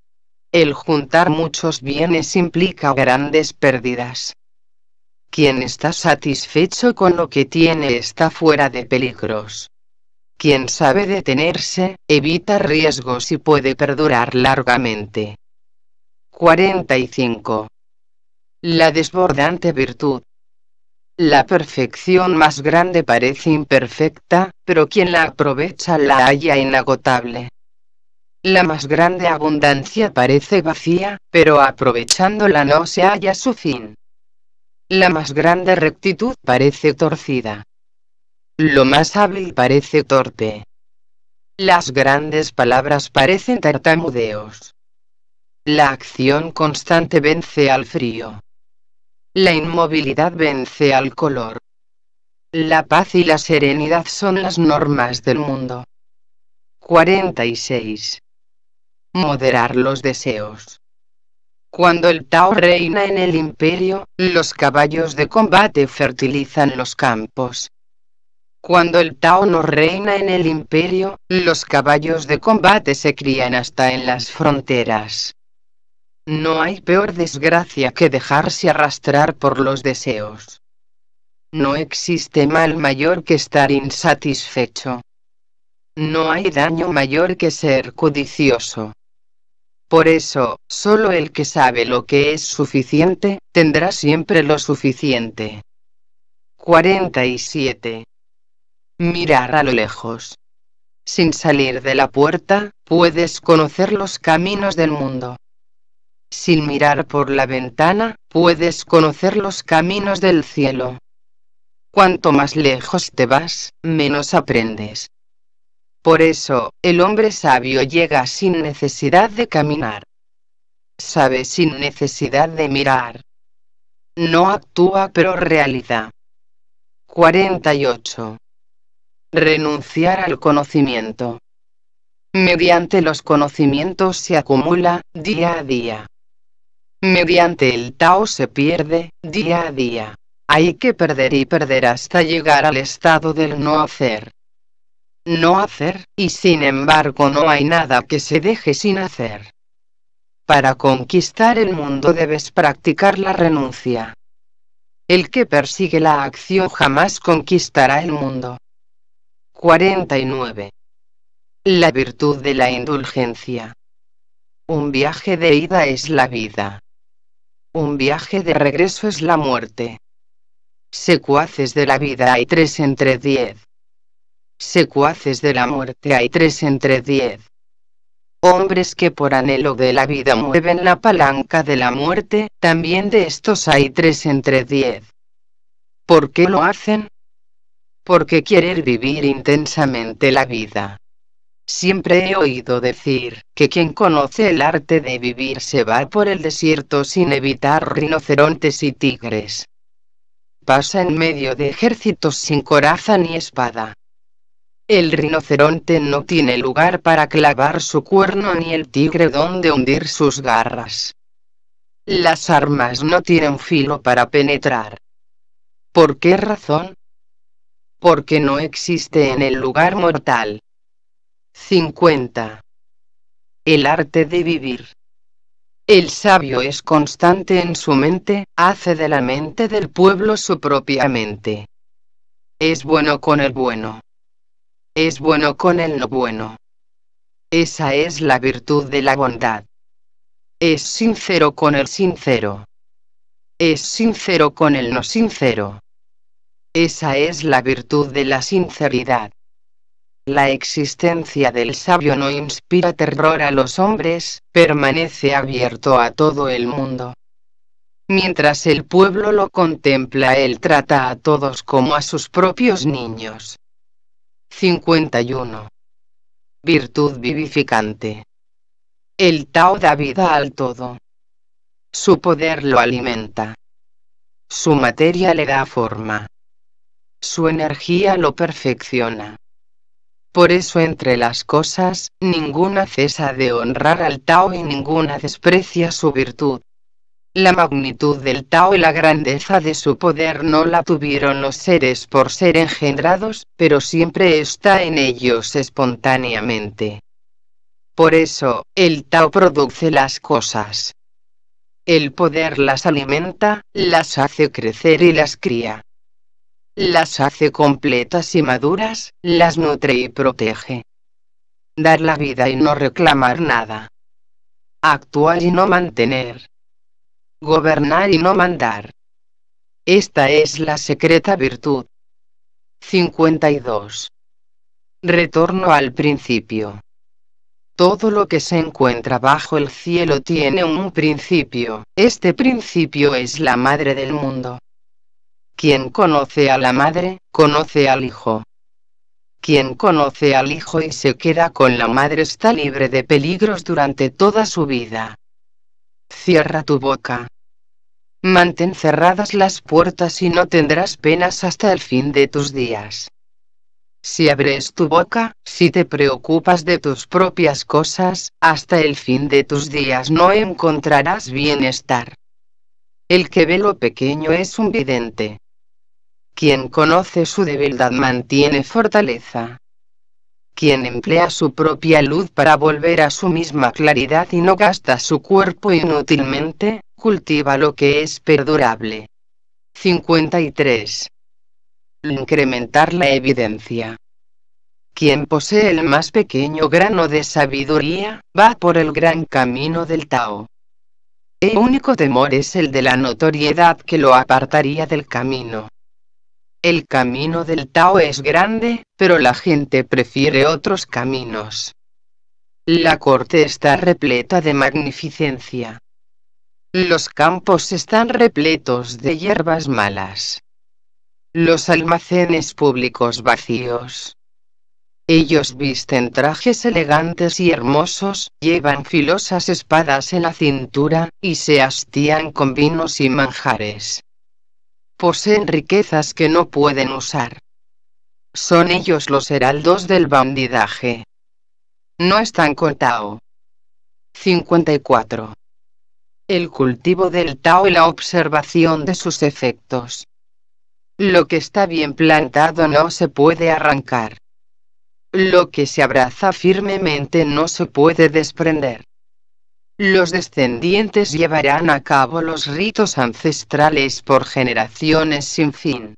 El juntar muchos bienes implica grandes pérdidas. Quien está satisfecho con lo que tiene está fuera de peligros. Quien sabe detenerse, evita riesgos y puede perdurar largamente. cuarenta y cinco. La desbordante virtud. La perfección más grande parece imperfecta, pero quien la aprovecha la halla inagotable. La más grande abundancia parece vacía, pero aprovechándola no se halla su fin. La más grande rectitud parece torcida. Lo más hábil parece torpe. Las grandes palabras parecen tartamudeos. La acción constante vence al frío. La inmovilidad vence al color. La paz y la serenidad son las normas del mundo. cuarenta y seis. Moderar los deseos. Cuando el Tao reina en el imperio, los caballos de combate fertilizan los campos. Cuando el Tao no reina en el imperio, los caballos de combate se crían hasta en las fronteras. No hay peor desgracia que dejarse arrastrar por los deseos. No existe mal mayor que estar insatisfecho. No hay daño mayor que ser codicioso. Por eso, solo el que sabe lo que es suficiente, tendrá siempre lo suficiente. cuarenta y siete. Mirar a lo lejos. Sin salir de la puerta, puedes conocer los caminos del mundo. Sin mirar por la ventana, puedes conocer los caminos del cielo. Cuanto más lejos te vas, menos aprendes. Por eso, el hombre sabio llega sin necesidad de caminar. Sabe sin necesidad de mirar. No actúa pero realiza. cuarenta y ocho. Renunciar al conocimiento. Mediante los conocimientos se acumula, día a día. Mediante el Tao se pierde, día a día. Hay que perder y perder hasta llegar al estado del no hacer. No hacer, y sin embargo no hay nada que se deje sin hacer. Para conquistar el mundo debes practicar la renuncia. El que persigue la acción jamás conquistará el mundo. cuarenta y nueve. La virtud de la indulgencia. Un viaje de ida es la vida. Un viaje de regreso es la muerte. Secuaces de la vida hay tres entre diez. Secuaces de la muerte hay tres entre diez. Hombres que por anhelo de la vida mueven la palanca de la muerte, también de estos hay tres entre diez. ¿Por qué lo hacen? Porque quieren vivir intensamente la vida. Siempre he oído decir, que quien conoce el arte de vivir se va por el desierto sin evitar rinocerontes y tigres. Pasa en medio de ejércitos sin coraza ni espada. El rinoceronte no tiene lugar para clavar su cuerno ni el tigre donde hundir sus garras. Las armas no tienen filo para penetrar. ¿Por qué razón? Porque no existe en el lugar mortal. cincuenta. El arte de vivir. El sabio es constante en su mente, hace de la mente del pueblo su propia mente. Es bueno con el bueno. Es bueno con el no bueno. Esa es la virtud de la bondad. Es sincero con el sincero. Es sincero con el no sincero. Esa es la virtud de la sinceridad. La existencia del sabio no inspira terror a los hombres, permanece abierto a todo el mundo. Mientras el pueblo lo contempla, él trata a todos como a sus propios niños. cincuenta y uno. Virtud vivificante. El Tao da vida al todo. Su poder lo alimenta. Su materia le da forma. Su energía lo perfecciona. Por eso entre las cosas, ninguna cesa de honrar al Tao y ninguna desprecia su virtud. La magnitud del Tao y la grandeza de su poder no la tuvieron los seres por ser engendrados, pero siempre está en ellos espontáneamente. Por eso, el Tao produce las cosas. El poder las alimenta, las hace crecer y las cría. Las hace completas y maduras, las nutre y protege. Dar la vida y no reclamar nada. Actuar y no mantener. Gobernar y no mandar. Esta es la secreta virtud. cincuenta y dos. Retorno al principio. Todo lo que se encuentra bajo el cielo tiene un principio, este principio es la madre del mundo. Quien conoce a la madre, conoce al hijo. Quien conoce al hijo y se queda con la madre está libre de peligros durante toda su vida. Cierra tu boca. Mantén cerradas las puertas y no tendrás penas hasta el fin de tus días. Si abres tu boca, si te preocupas de tus propias cosas, hasta el fin de tus días no encontrarás bienestar. El que ve lo pequeño es un vidente. Quien conoce su debilidad mantiene fortaleza. Quien emplea su propia luz para volver a su misma claridad y no gasta su cuerpo inútilmente, cultiva lo que es perdurable. cincuenta y tres. Incrementar la evidencia. Quien posee el más pequeño grano de sabiduría, va por el gran camino del Tao. El único temor es el de la notoriedad que lo apartaría del camino. El camino del Tao es grande, pero la gente prefiere otros caminos. La corte está repleta de magnificencia. Los campos están repletos de hierbas malas. Los almacenes públicos vacíos. Ellos visten trajes elegantes y hermosos, llevan filosas espadas en la cintura, y se hastían con vinos y manjares. Poseen riquezas que no pueden usar. Son ellos los heraldos del bandidaje. No están con Tao. cincuenta y cuatro. El cultivo del Tao y la observación de sus efectos. Lo que está bien plantado no se puede arrancar. Lo que se abraza firmemente no se puede desprender. Los descendientes llevarán a cabo los ritos ancestrales por generaciones sin fin.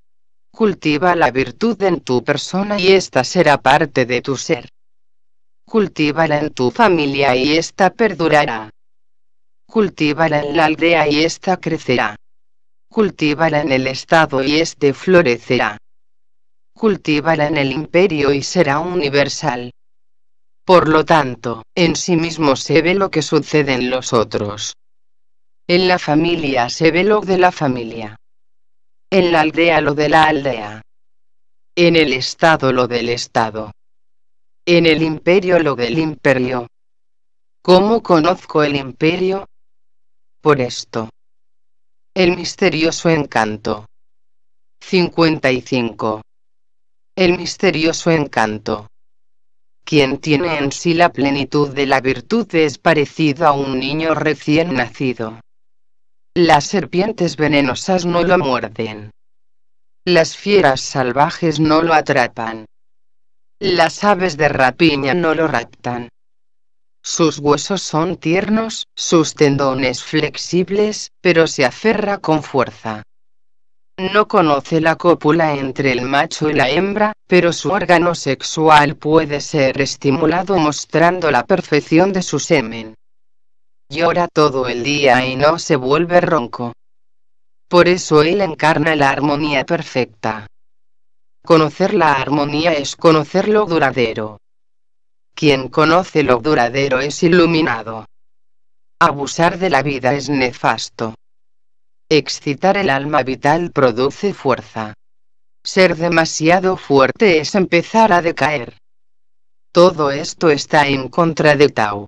Cultiva la virtud en tu persona y ésta será parte de tu ser. Cultívala en tu familia y ésta perdurará. Cultívala en la aldea y ésta crecerá. Cultívala en el estado y éste florecerá. Cultívala en el imperio y será universal. Por lo tanto, en sí mismo se ve lo que sucede en los otros. En la familia se ve lo de la familia. En la aldea lo de la aldea. En el estado lo del estado. En el imperio lo del imperio. ¿Cómo conozco el imperio? Por esto. El misterioso encanto. cincuenta y cinco. El misterioso encanto. Quien tiene en sí la plenitud de la virtud es parecido a un niño recién nacido. Las serpientes venenosas no lo muerden. Las fieras salvajes no lo atrapan. Las aves de rapiña no lo raptan. Sus huesos son tiernos, sus tendones flexibles, pero se aferra con fuerza. No conoce la cópula entre el macho y la hembra, pero su órgano sexual puede ser estimulado mostrando la perfección de su semen. Llora todo el día y no se vuelve ronco. Por eso él encarna la armonía perfecta. Conocer la armonía es conocer lo duradero. Quien conoce lo duradero es iluminado. Abusar de la vida es nefasto. Excitar el alma vital produce fuerza. Ser demasiado fuerte es empezar a decaer. Todo esto está en contra de Tao.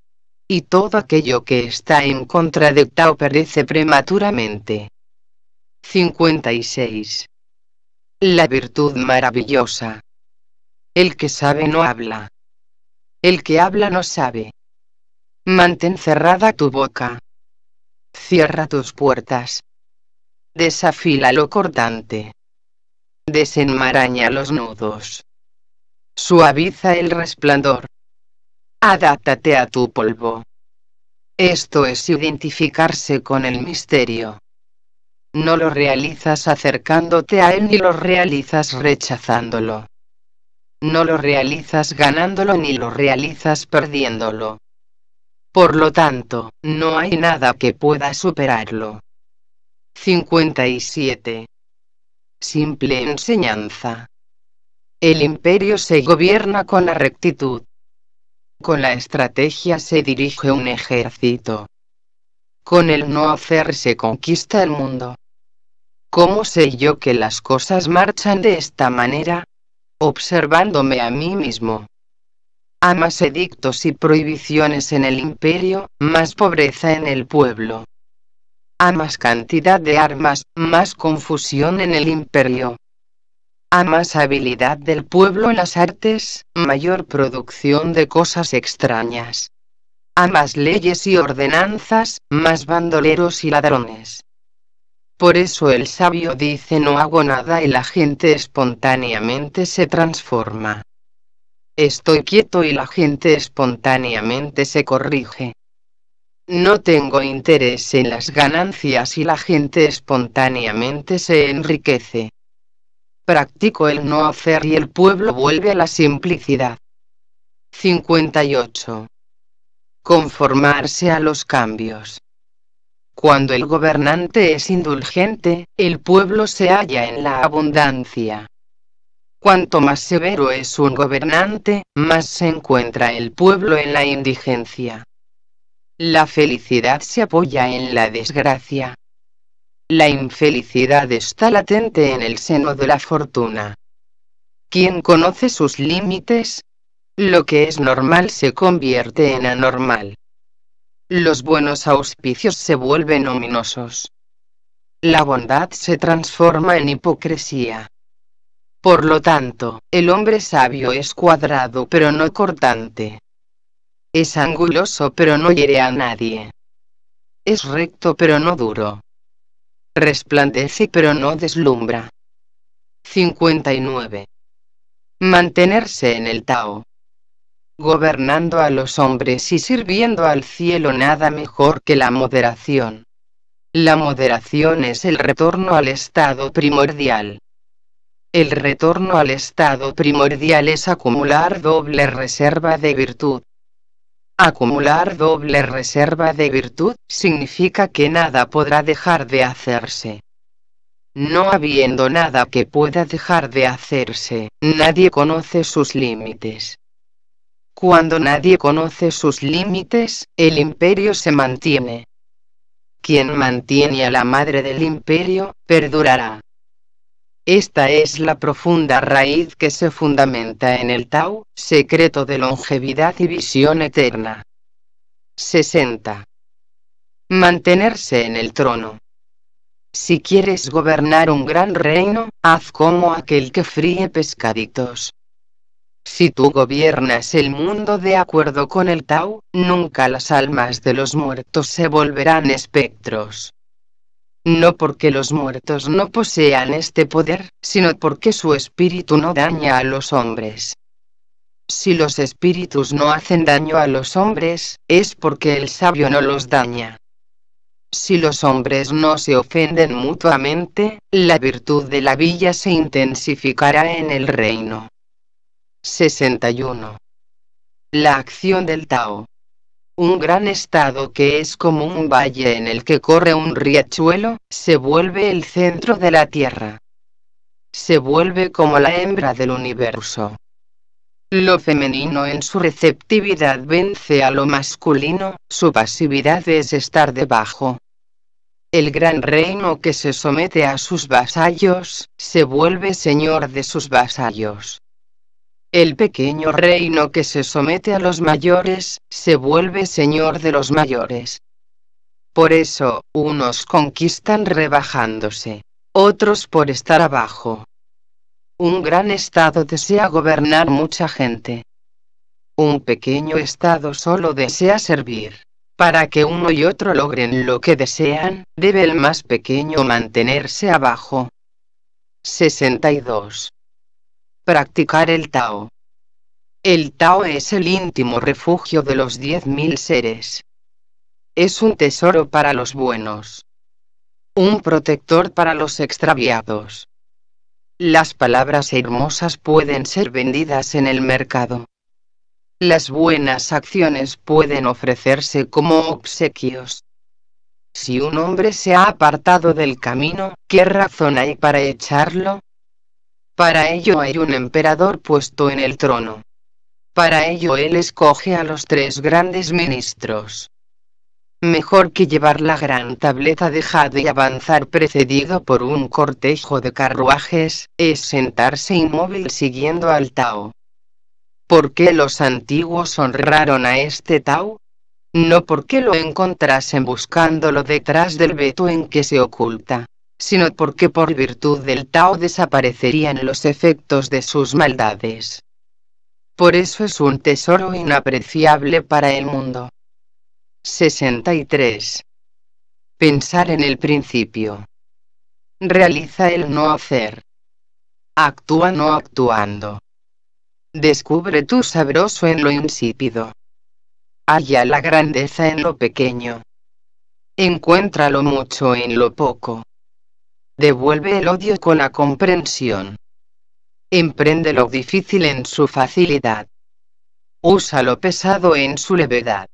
Y todo aquello que está en contra de Tao perece prematuramente. cincuenta y seis. La virtud maravillosa. El que sabe no habla. El que habla no sabe. Mantén cerrada tu boca. Cierra tus puertas. Desafila lo cortante. Desenmaraña los nudos. Suaviza el resplandor. Adáptate a tu polvo. Esto es identificarse con el misterio. No lo realizas acercándote a él ni lo realizas rechazándolo. No lo realizas ganándolo ni lo realizas perdiéndolo. Por lo tanto, no hay nada que pueda superarlo. cincuenta y siete. Simple enseñanza. El imperio se gobierna con la rectitud. Con la estrategia se dirige un ejército. Con el no hacer se conquista el mundo. ¿Cómo sé yo que las cosas marchan de esta manera? Observándome a mí mismo. A más edictos y prohibiciones en el imperio, más pobreza en el pueblo. A más cantidad de armas, más confusión en el imperio. A más habilidad del pueblo en las artes, mayor producción de cosas extrañas. A más leyes y ordenanzas, más bandoleros y ladrones. Por eso el sabio dice no hago nada y la gente espontáneamente se transforma. Estoy quieto y la gente espontáneamente se corrige. No tengo interés en las ganancias y la gente espontáneamente se enriquece. Practico el no hacer y el pueblo vuelve a la simplicidad. cincuenta y ocho. Conformarse a los cambios. Cuando el gobernante es indulgente, el pueblo se halla en la abundancia. Cuanto más severo es un gobernante, más se encuentra el pueblo en la indigencia. La felicidad se apoya en la desgracia. La infelicidad está latente en el seno de la fortuna. ¿Quién conoce sus límites? Lo que es normal se convierte en anormal. Los buenos auspicios se vuelven ominosos. La bondad se transforma en hipocresía. Por lo tanto, el hombre sabio es cuadrado pero no cortante. Es anguloso pero no hiere a nadie. Es recto pero no duro. Resplandece pero no deslumbra. cincuenta y nueve. Mantenerse en el Tao. Gobernando a los hombres y sirviendo al cielo, nada mejor que la moderación. La moderación es el retorno al estado primordial. El retorno al estado primordial es acumular doble reserva de virtud. Acumular doble reserva de virtud significa que nada podrá dejar de hacerse. No habiendo nada que pueda dejar de hacerse, nadie conoce sus límites. Cuando nadie conoce sus límites, el imperio se mantiene. Quien mantiene a la madre del imperio, perdurará. Esta es la profunda raíz que se fundamenta en el Tao, secreto de longevidad y visión eterna. sesenta. Mantenerse en el trono. Si quieres gobernar un gran reino, haz como aquel que fríe pescaditos. Si tú gobiernas el mundo de acuerdo con el Tao, nunca las almas de los muertos se volverán espectros. No porque los muertos no posean este poder, sino porque su espíritu no daña a los hombres. Si los espíritus no hacen daño a los hombres, es porque el sabio no los daña. Si los hombres no se ofenden mutuamente, la virtud de la villa se intensificará en el reino. sesenta y uno. La acción del Tao. Un gran estado que es como un valle en el que corre un riachuelo, se vuelve el centro de la tierra. Se vuelve como la hembra del universo. Lo femenino en su receptividad vence a lo masculino, su pasividad es estar debajo. El gran reino que se somete a sus vasallos, se vuelve señor de sus vasallos. El pequeño reino que se somete a los mayores, se vuelve señor de los mayores. Por eso, unos conquistan rebajándose, otros por estar abajo. Un gran estado desea gobernar mucha gente. Un pequeño estado solo desea servir. Para que uno y otro logren lo que desean, debe el más pequeño mantenerse abajo. sesenta y dos. Practicar el Tao. El Tao es el íntimo refugio de los diez mil seres. Es un tesoro para los buenos. Un protector para los extraviados. Las palabras hermosas pueden ser vendidas en el mercado. Las buenas acciones pueden ofrecerse como obsequios. Si un hombre se ha apartado del camino, ¿qué razón hay para echarlo? Para ello hay un emperador puesto en el trono. Para ello él escoge a los tres grandes ministros. Mejor que llevar la gran tableta de jade y avanzar precedido por un cortejo de carruajes, es sentarse inmóvil siguiendo al Tao. ¿Por qué los antiguos honraron a este Tao? No porque lo encontrasen buscándolo detrás del veto en que se oculta, sino porque por virtud del Tao desaparecerían los efectos de sus maldades. Por eso es un tesoro inapreciable para el mundo. sesenta y tres. Pensar en el principio. Realiza el no hacer. Actúa no actuando. Descubre tu sabroso en lo insípido. Halla la grandeza en lo pequeño. Encuentra lo mucho en lo poco. Devuelve el odio con la comprensión. Emprende lo difícil en su facilidad. Usa lo pesado en su levedad.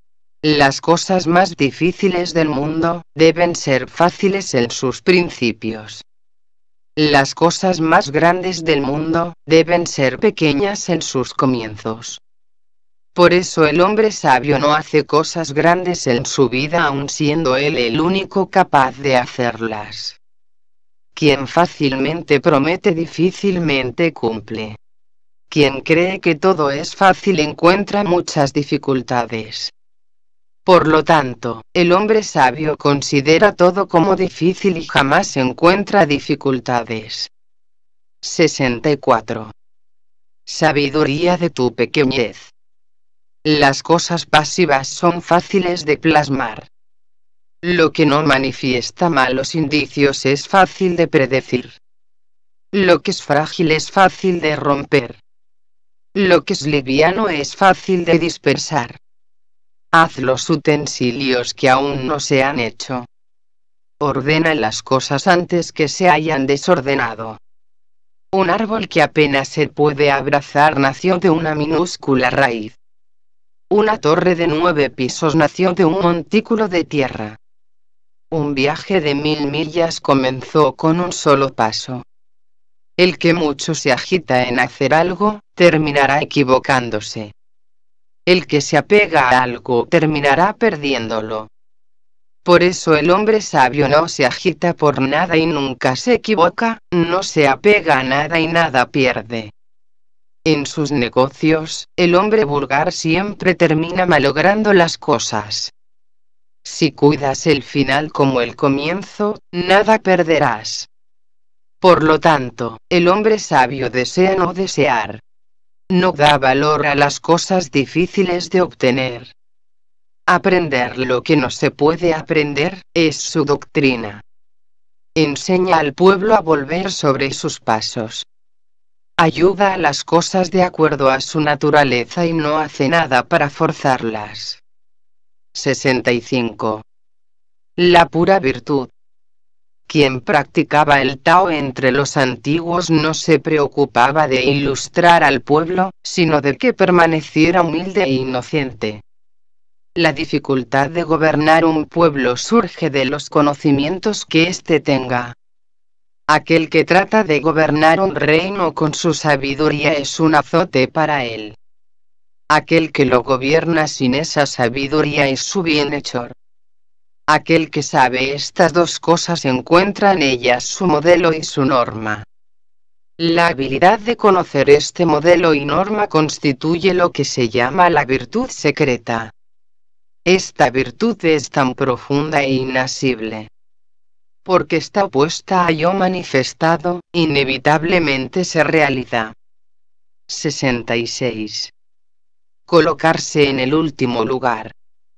Las cosas más difíciles del mundo deben ser fáciles en sus principios. Las cosas más grandes del mundo deben ser pequeñas en sus comienzos. Por eso el hombre sabio no hace cosas grandes en su vida aun siendo él el único capaz de hacerlas. Quien fácilmente promete difícilmente cumple. Quien cree que todo es fácil encuentra muchas dificultades. Por lo tanto, el hombre sabio considera todo como difícil y jamás encuentra dificultades. sesenta y cuatro. Sabiduría de tu pequeñez. Las cosas pasivas son fáciles de plasmar. Lo que no manifiesta malos indicios es fácil de predecir. Lo que es frágil es fácil de romper. Lo que es liviano es fácil de dispersar. Haz los utensilios que aún no se han hecho. Ordena las cosas antes que se hayan desordenado. Un árbol que apenas se puede abrazar nació de una minúscula raíz. Una torre de nueve pisos nació de un montículo de tierra. Un viaje de mil millas comenzó con un solo paso. El que mucho se agita en hacer algo, terminará equivocándose. El que se apega a algo terminará perdiéndolo. Por eso el hombre sabio no se agita por nada y nunca se equivoca, no se apega a nada y nada pierde. En sus negocios, el hombre vulgar siempre termina malogrando las cosas. Si cuidas el final como el comienzo, nada perderás. Por lo tanto, el hombre sabio desea no desear. No da valor a las cosas difíciles de obtener. Aprender lo que no se puede aprender, es su doctrina. Enseña al pueblo a volver sobre sus pasos. Ayuda a las cosas de acuerdo a su naturaleza y no hace nada para forzarlas. sesenta y cinco. La pura virtud. Quien practicaba el Tao entre los antiguos no se preocupaba de ilustrar al pueblo, sino de que permaneciera humilde e inocente. La dificultad de gobernar un pueblo surge de los conocimientos que éste tenga. Aquel que trata de gobernar un reino con su sabiduría es un azote para él. Aquel que lo gobierna sin esa sabiduría es su bienhechor. Aquel que sabe estas dos cosas encuentra en ellas su modelo y su norma. La habilidad de conocer este modelo y norma constituye lo que se llama la virtud secreta. Esta virtud es tan profunda e inasible. Porque está opuesta a yo manifestado, inevitablemente se realiza. sesenta y seis. Colocarse en el último lugar.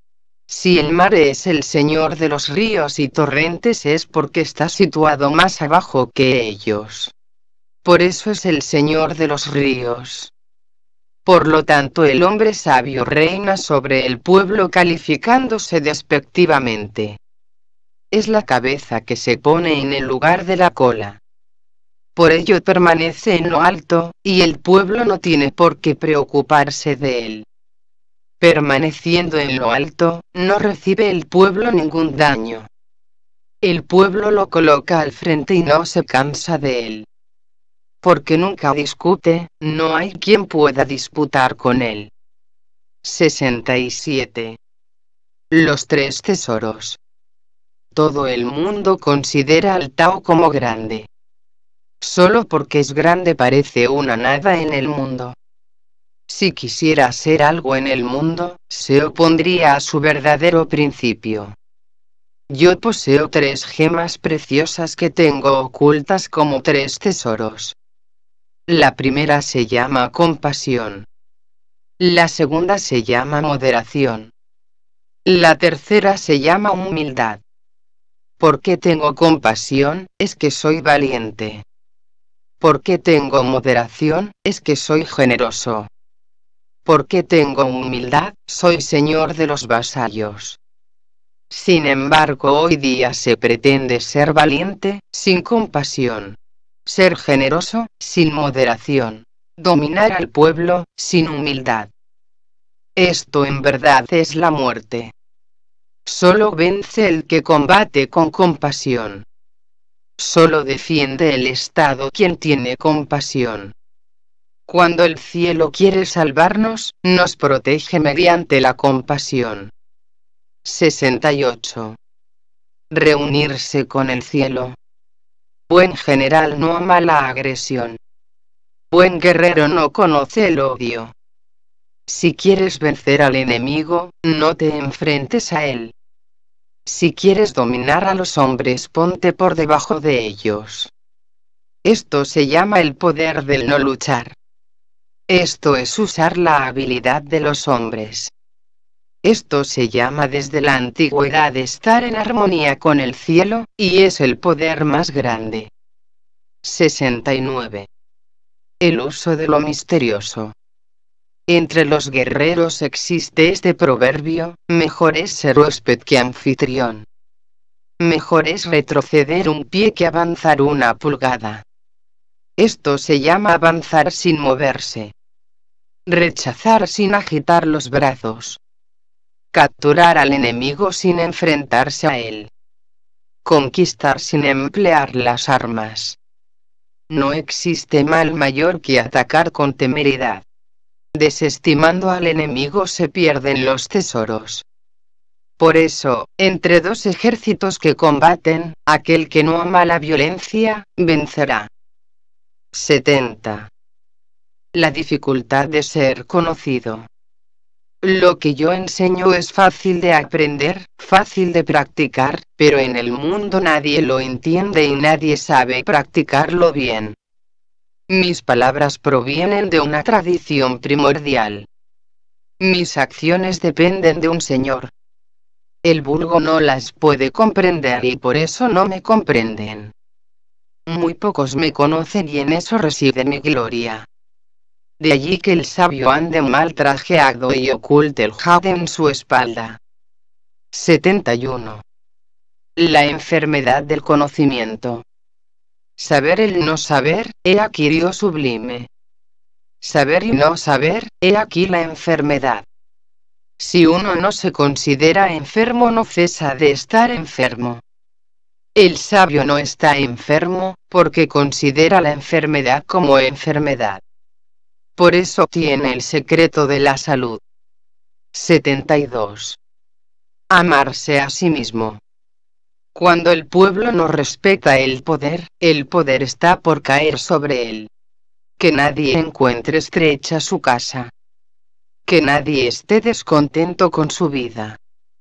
Si el mar es el señor de los ríos y torrentes es porque está situado más abajo que ellos. Por eso es el señor de los ríos. Por lo tanto el hombre sabio reina sobre el pueblo calificándose despectivamente. Es la cabeza que se pone en el lugar de la cola. Por ello permanece en lo alto, y el pueblo no tiene por qué preocuparse de él. Permaneciendo en lo alto, no recibe el pueblo ningún daño. El pueblo lo coloca al frente y no se cansa de él. Porque nunca discute, no hay quien pueda disputar con él. sesenta y siete. Los tres tesoros. Todo el mundo considera al Tao como grande. Solo porque es grande parece una nada en el mundo. Si quisiera ser algo en el mundo, se opondría a su verdadero principio. Yo poseo tres gemas preciosas que tengo ocultas como tres tesoros. La primera se llama compasión. La segunda se llama moderación. La tercera se llama humildad. ¿Por qué tengo compasión? Es que soy valiente. ¿Por qué tengo moderación? Es que soy generoso. ¿Por qué tengo humildad? Soy señor de los vasallos. Sin embargo, hoy día se pretende ser valiente, sin compasión. Ser generoso, sin moderación. Dominar al pueblo, sin humildad. Esto en verdad es la muerte. Solo vence el que combate con compasión. Solo defiende el Estado quien tiene compasión. Cuando el cielo quiere salvarnos, nos protege mediante la compasión. sesenta y ocho. Reunirse con el cielo. Buen general no ama la agresión. Buen guerrero no conoce el odio. Si quieres vencer al enemigo, no te enfrentes a él. Si quieres dominar a los hombres, ponte por debajo de ellos. Esto se llama el poder del no luchar. Esto es usar la habilidad de los hombres. Esto se llama desde la antigüedad estar en armonía con el cielo, y es el poder más grande. sesenta y nueve. El uso de lo misterioso. Entre los guerreros existe este proverbio: mejor es ser huésped que anfitrión. Mejor es retroceder un pie que avanzar una pulgada. Esto se llama avanzar sin moverse. Rechazar sin agitar los brazos. Capturar al enemigo sin enfrentarse a él. Conquistar sin emplear las armas. No existe mal mayor que atacar con temeridad. Desestimando al enemigo se pierden los tesoros. Por eso, entre dos ejércitos que combaten, aquel que no ama la violencia, vencerá. setenta. La dificultad de ser conocido. Lo que yo enseño es fácil de aprender, fácil de practicar, pero en el mundo nadie lo entiende y nadie sabe practicarlo bien. Mis palabras provienen de una tradición primordial. Mis acciones dependen de un Señor. El vulgo no las puede comprender y por eso no me comprenden. Muy pocos me conocen y en eso reside mi gloria. De allí que el sabio ande mal trajeado y oculte el jade en su espalda. setenta y uno. La enfermedad del conocimiento. Saber el no saber, he aquí Dios sublime. Saber y no saber, he aquí la enfermedad. Si uno no se considera enfermo, no cesa de estar enfermo. El sabio no está enfermo, porque considera la enfermedad como enfermedad. Por eso tiene el secreto de la salud. setenta y dos. Amarse a sí mismo. Cuando el pueblo no respeta el poder, el poder está por caer sobre él. Que nadie encuentre estrecha su casa. Que nadie esté descontento con su vida.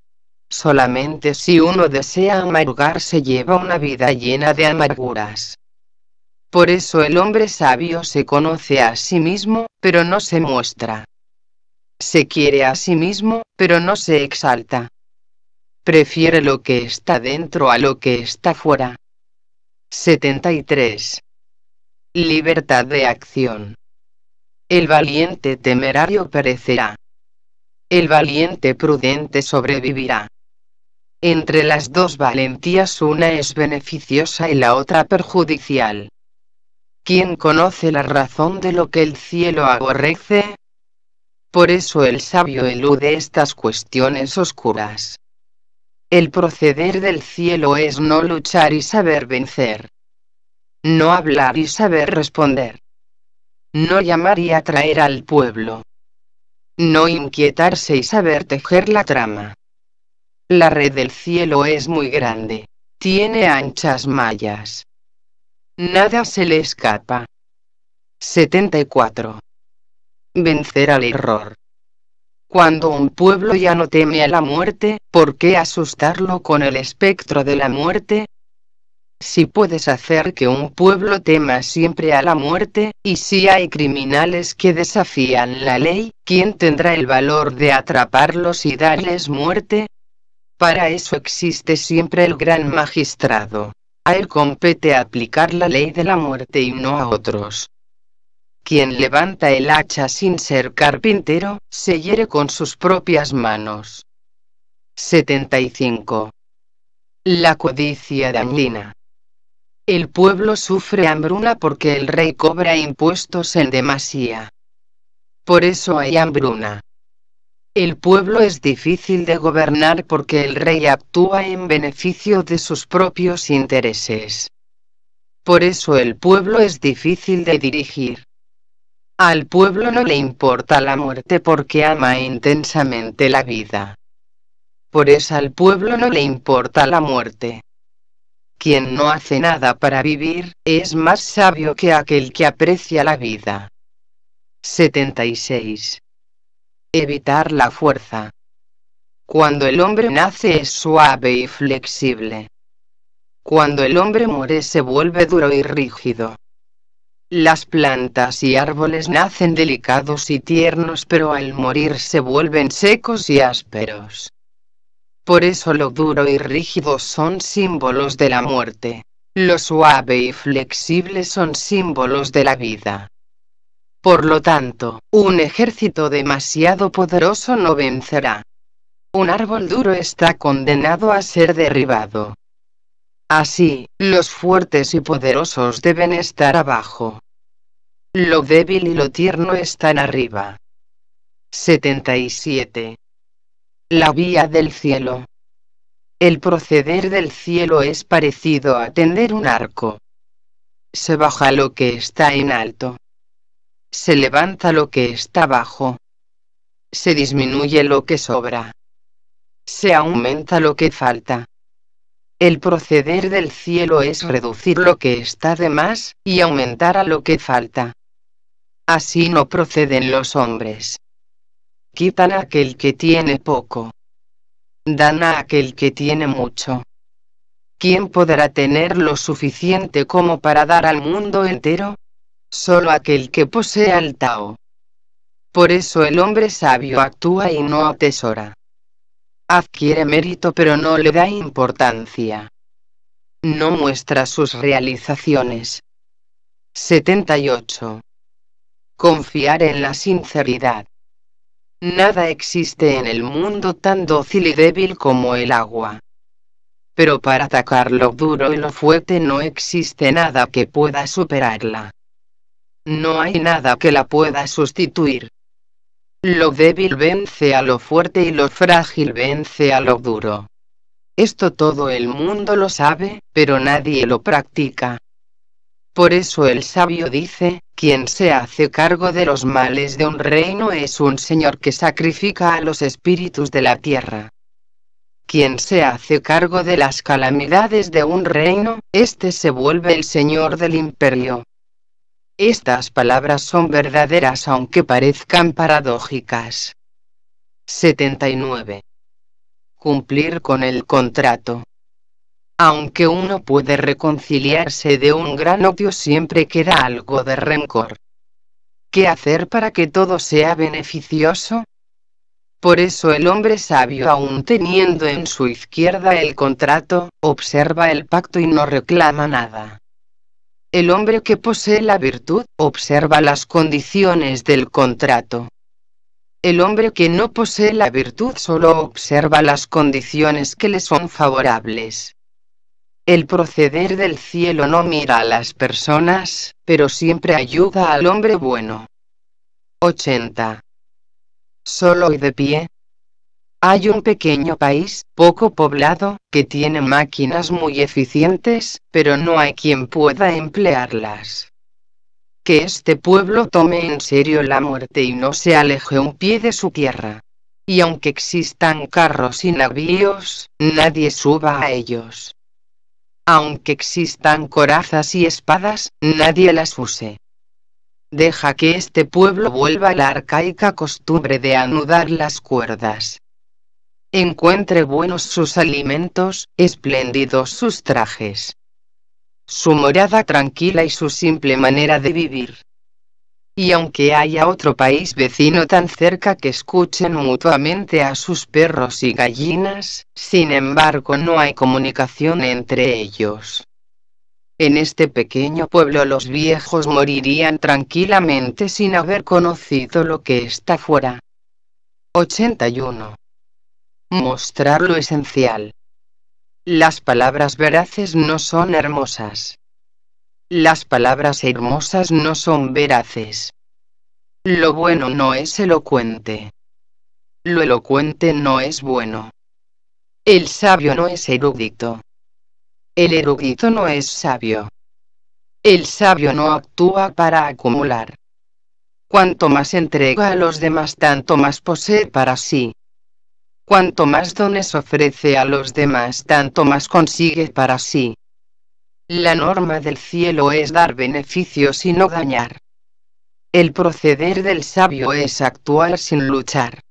Solamente si uno desea amargarse lleva una vida llena de amarguras. Por eso el hombre sabio se conoce a sí mismo, pero no se muestra. Se quiere a sí mismo, pero no se exalta. Prefiere lo que está dentro a lo que está fuera. setenta y tres. Libertad de acción. El valiente temerario perecerá. El valiente prudente sobrevivirá. Entre las dos valentías una es beneficiosa y la otra perjudicial. ¿Quién conoce la razón de lo que el cielo aborrece? Por eso el sabio elude estas cuestiones oscuras. El proceder del cielo es no luchar y saber vencer. No hablar y saber responder. No llamar y atraer al pueblo. No inquietarse y saber tejer la trama. La red del cielo es muy grande. Tiene anchas mallas. Nada se le escapa. setenta y cuatro. Vencer al error. Cuando un pueblo ya no teme a la muerte, ¿por qué asustarlo con el espectro de la muerte? Si puedes hacer que un pueblo tema siempre a la muerte, y si hay criminales que desafían la ley, ¿quién tendrá el valor de atraparlos y darles muerte? Para eso existe siempre el gran magistrado. A él compete aplicar la ley de la muerte y no a otros. Quien levanta el hacha sin ser carpintero, se hiere con sus propias manos. setenta y cinco. La codicia dañina. El pueblo sufre hambruna porque el rey cobra impuestos en demasía. Por eso hay hambruna. El pueblo es difícil de gobernar porque el rey actúa en beneficio de sus propios intereses. Por eso el pueblo es difícil de dirigir. Al pueblo no le importa la muerte porque ama intensamente la vida. Por eso al pueblo no le importa la muerte. Quien no hace nada para vivir, es más sabio que aquel que aprecia la vida. setenta y seis. Evitar la fuerza. Cuando el hombre nace es suave y flexible. Cuando el hombre muere se vuelve duro y rígido. Las plantas y árboles nacen delicados y tiernos, pero al morir se vuelven secos y ásperos. Por eso lo duro y rígido son símbolos de la muerte. Lo suave y flexible son símbolos de la vida. Por lo tanto, un ejército demasiado poderoso no vencerá. Un árbol duro está condenado a ser derribado. Así, los fuertes y poderosos deben estar abajo. Lo débil y lo tierno están arriba. setenta y siete. La vía del cielo. El proceder del cielo es parecido a tender un arco. Se baja lo que está en alto. Se levanta lo que está bajo. Se disminuye lo que sobra. Se aumenta lo que falta. El proceder del cielo es reducir lo que está de más, y aumentar a lo que falta. Así no proceden los hombres. Quitan a aquel que tiene poco. Dan a aquel que tiene mucho. ¿Quién podrá tener lo suficiente como para dar al mundo entero? Solo aquel que posea el Tao. Por eso el hombre sabio actúa y no atesora. Adquiere mérito pero no le da importancia. No muestra sus realizaciones. setenta y ocho. Confiar en la sinceridad. Nada existe en el mundo tan dócil y débil como el agua. Pero para atacar lo duro y lo fuerte no existe nada que pueda superarla. No hay nada que la pueda sustituir. Lo débil vence a lo fuerte y lo frágil vence a lo duro. Esto todo el mundo lo sabe, pero nadie lo practica. Por eso el sabio dice, quien se hace cargo de los males de un reino es un señor que sacrifica a los espíritus de la tierra. Quien se hace cargo de las calamidades de un reino, éste se vuelve el señor del imperio. Estas palabras son verdaderas aunque parezcan paradójicas. setenta y nueve. Cumplir con el contrato. Aunque uno puede reconciliarse de un gran odio, siempre queda algo de rencor. ¿Qué hacer para que todo sea beneficioso? Por eso el hombre sabio, aun teniendo en su izquierda el contrato, observa el pacto y no reclama nada. El hombre que posee la virtud, observa las condiciones del contrato. El hombre que no posee la virtud solo observa las condiciones que le son favorables. El proceder del cielo no mira a las personas, pero siempre ayuda al hombre bueno. ochenta. Solo y de pie. Hay un pequeño país, poco poblado, que tiene máquinas muy eficientes, pero no hay quien pueda emplearlas. Que este pueblo tome en serio la muerte y no se aleje un pie de su tierra. Y aunque existan carros y navíos, nadie suba a ellos. Aunque existan corazas y espadas, nadie las use. Deja que este pueblo vuelva a la arcaica costumbre de anudar las cuerdas. Encuentre buenos sus alimentos, espléndidos sus trajes, su morada tranquila y su simple manera de vivir. Y aunque haya otro país vecino tan cerca que escuchen mutuamente a sus perros y gallinas, sin embargo no hay comunicación entre ellos. En este pequeño pueblo los viejos morirían tranquilamente sin haber conocido lo que está fuera. ochenta y uno. Mostrar lo esencial. Las palabras veraces no son hermosas. Las palabras hermosas no son veraces. Lo bueno no es elocuente. Lo elocuente no es bueno. El sabio no es erudito. El erudito no es sabio. El sabio no actúa para acumular. Cuanto más entrega a los demás, tanto más posee para sí. Cuanto más dones ofrece a los demás, tanto más consigue para sí. La norma del cielo es dar beneficios y no dañar. El proceder del sabio es actuar sin luchar.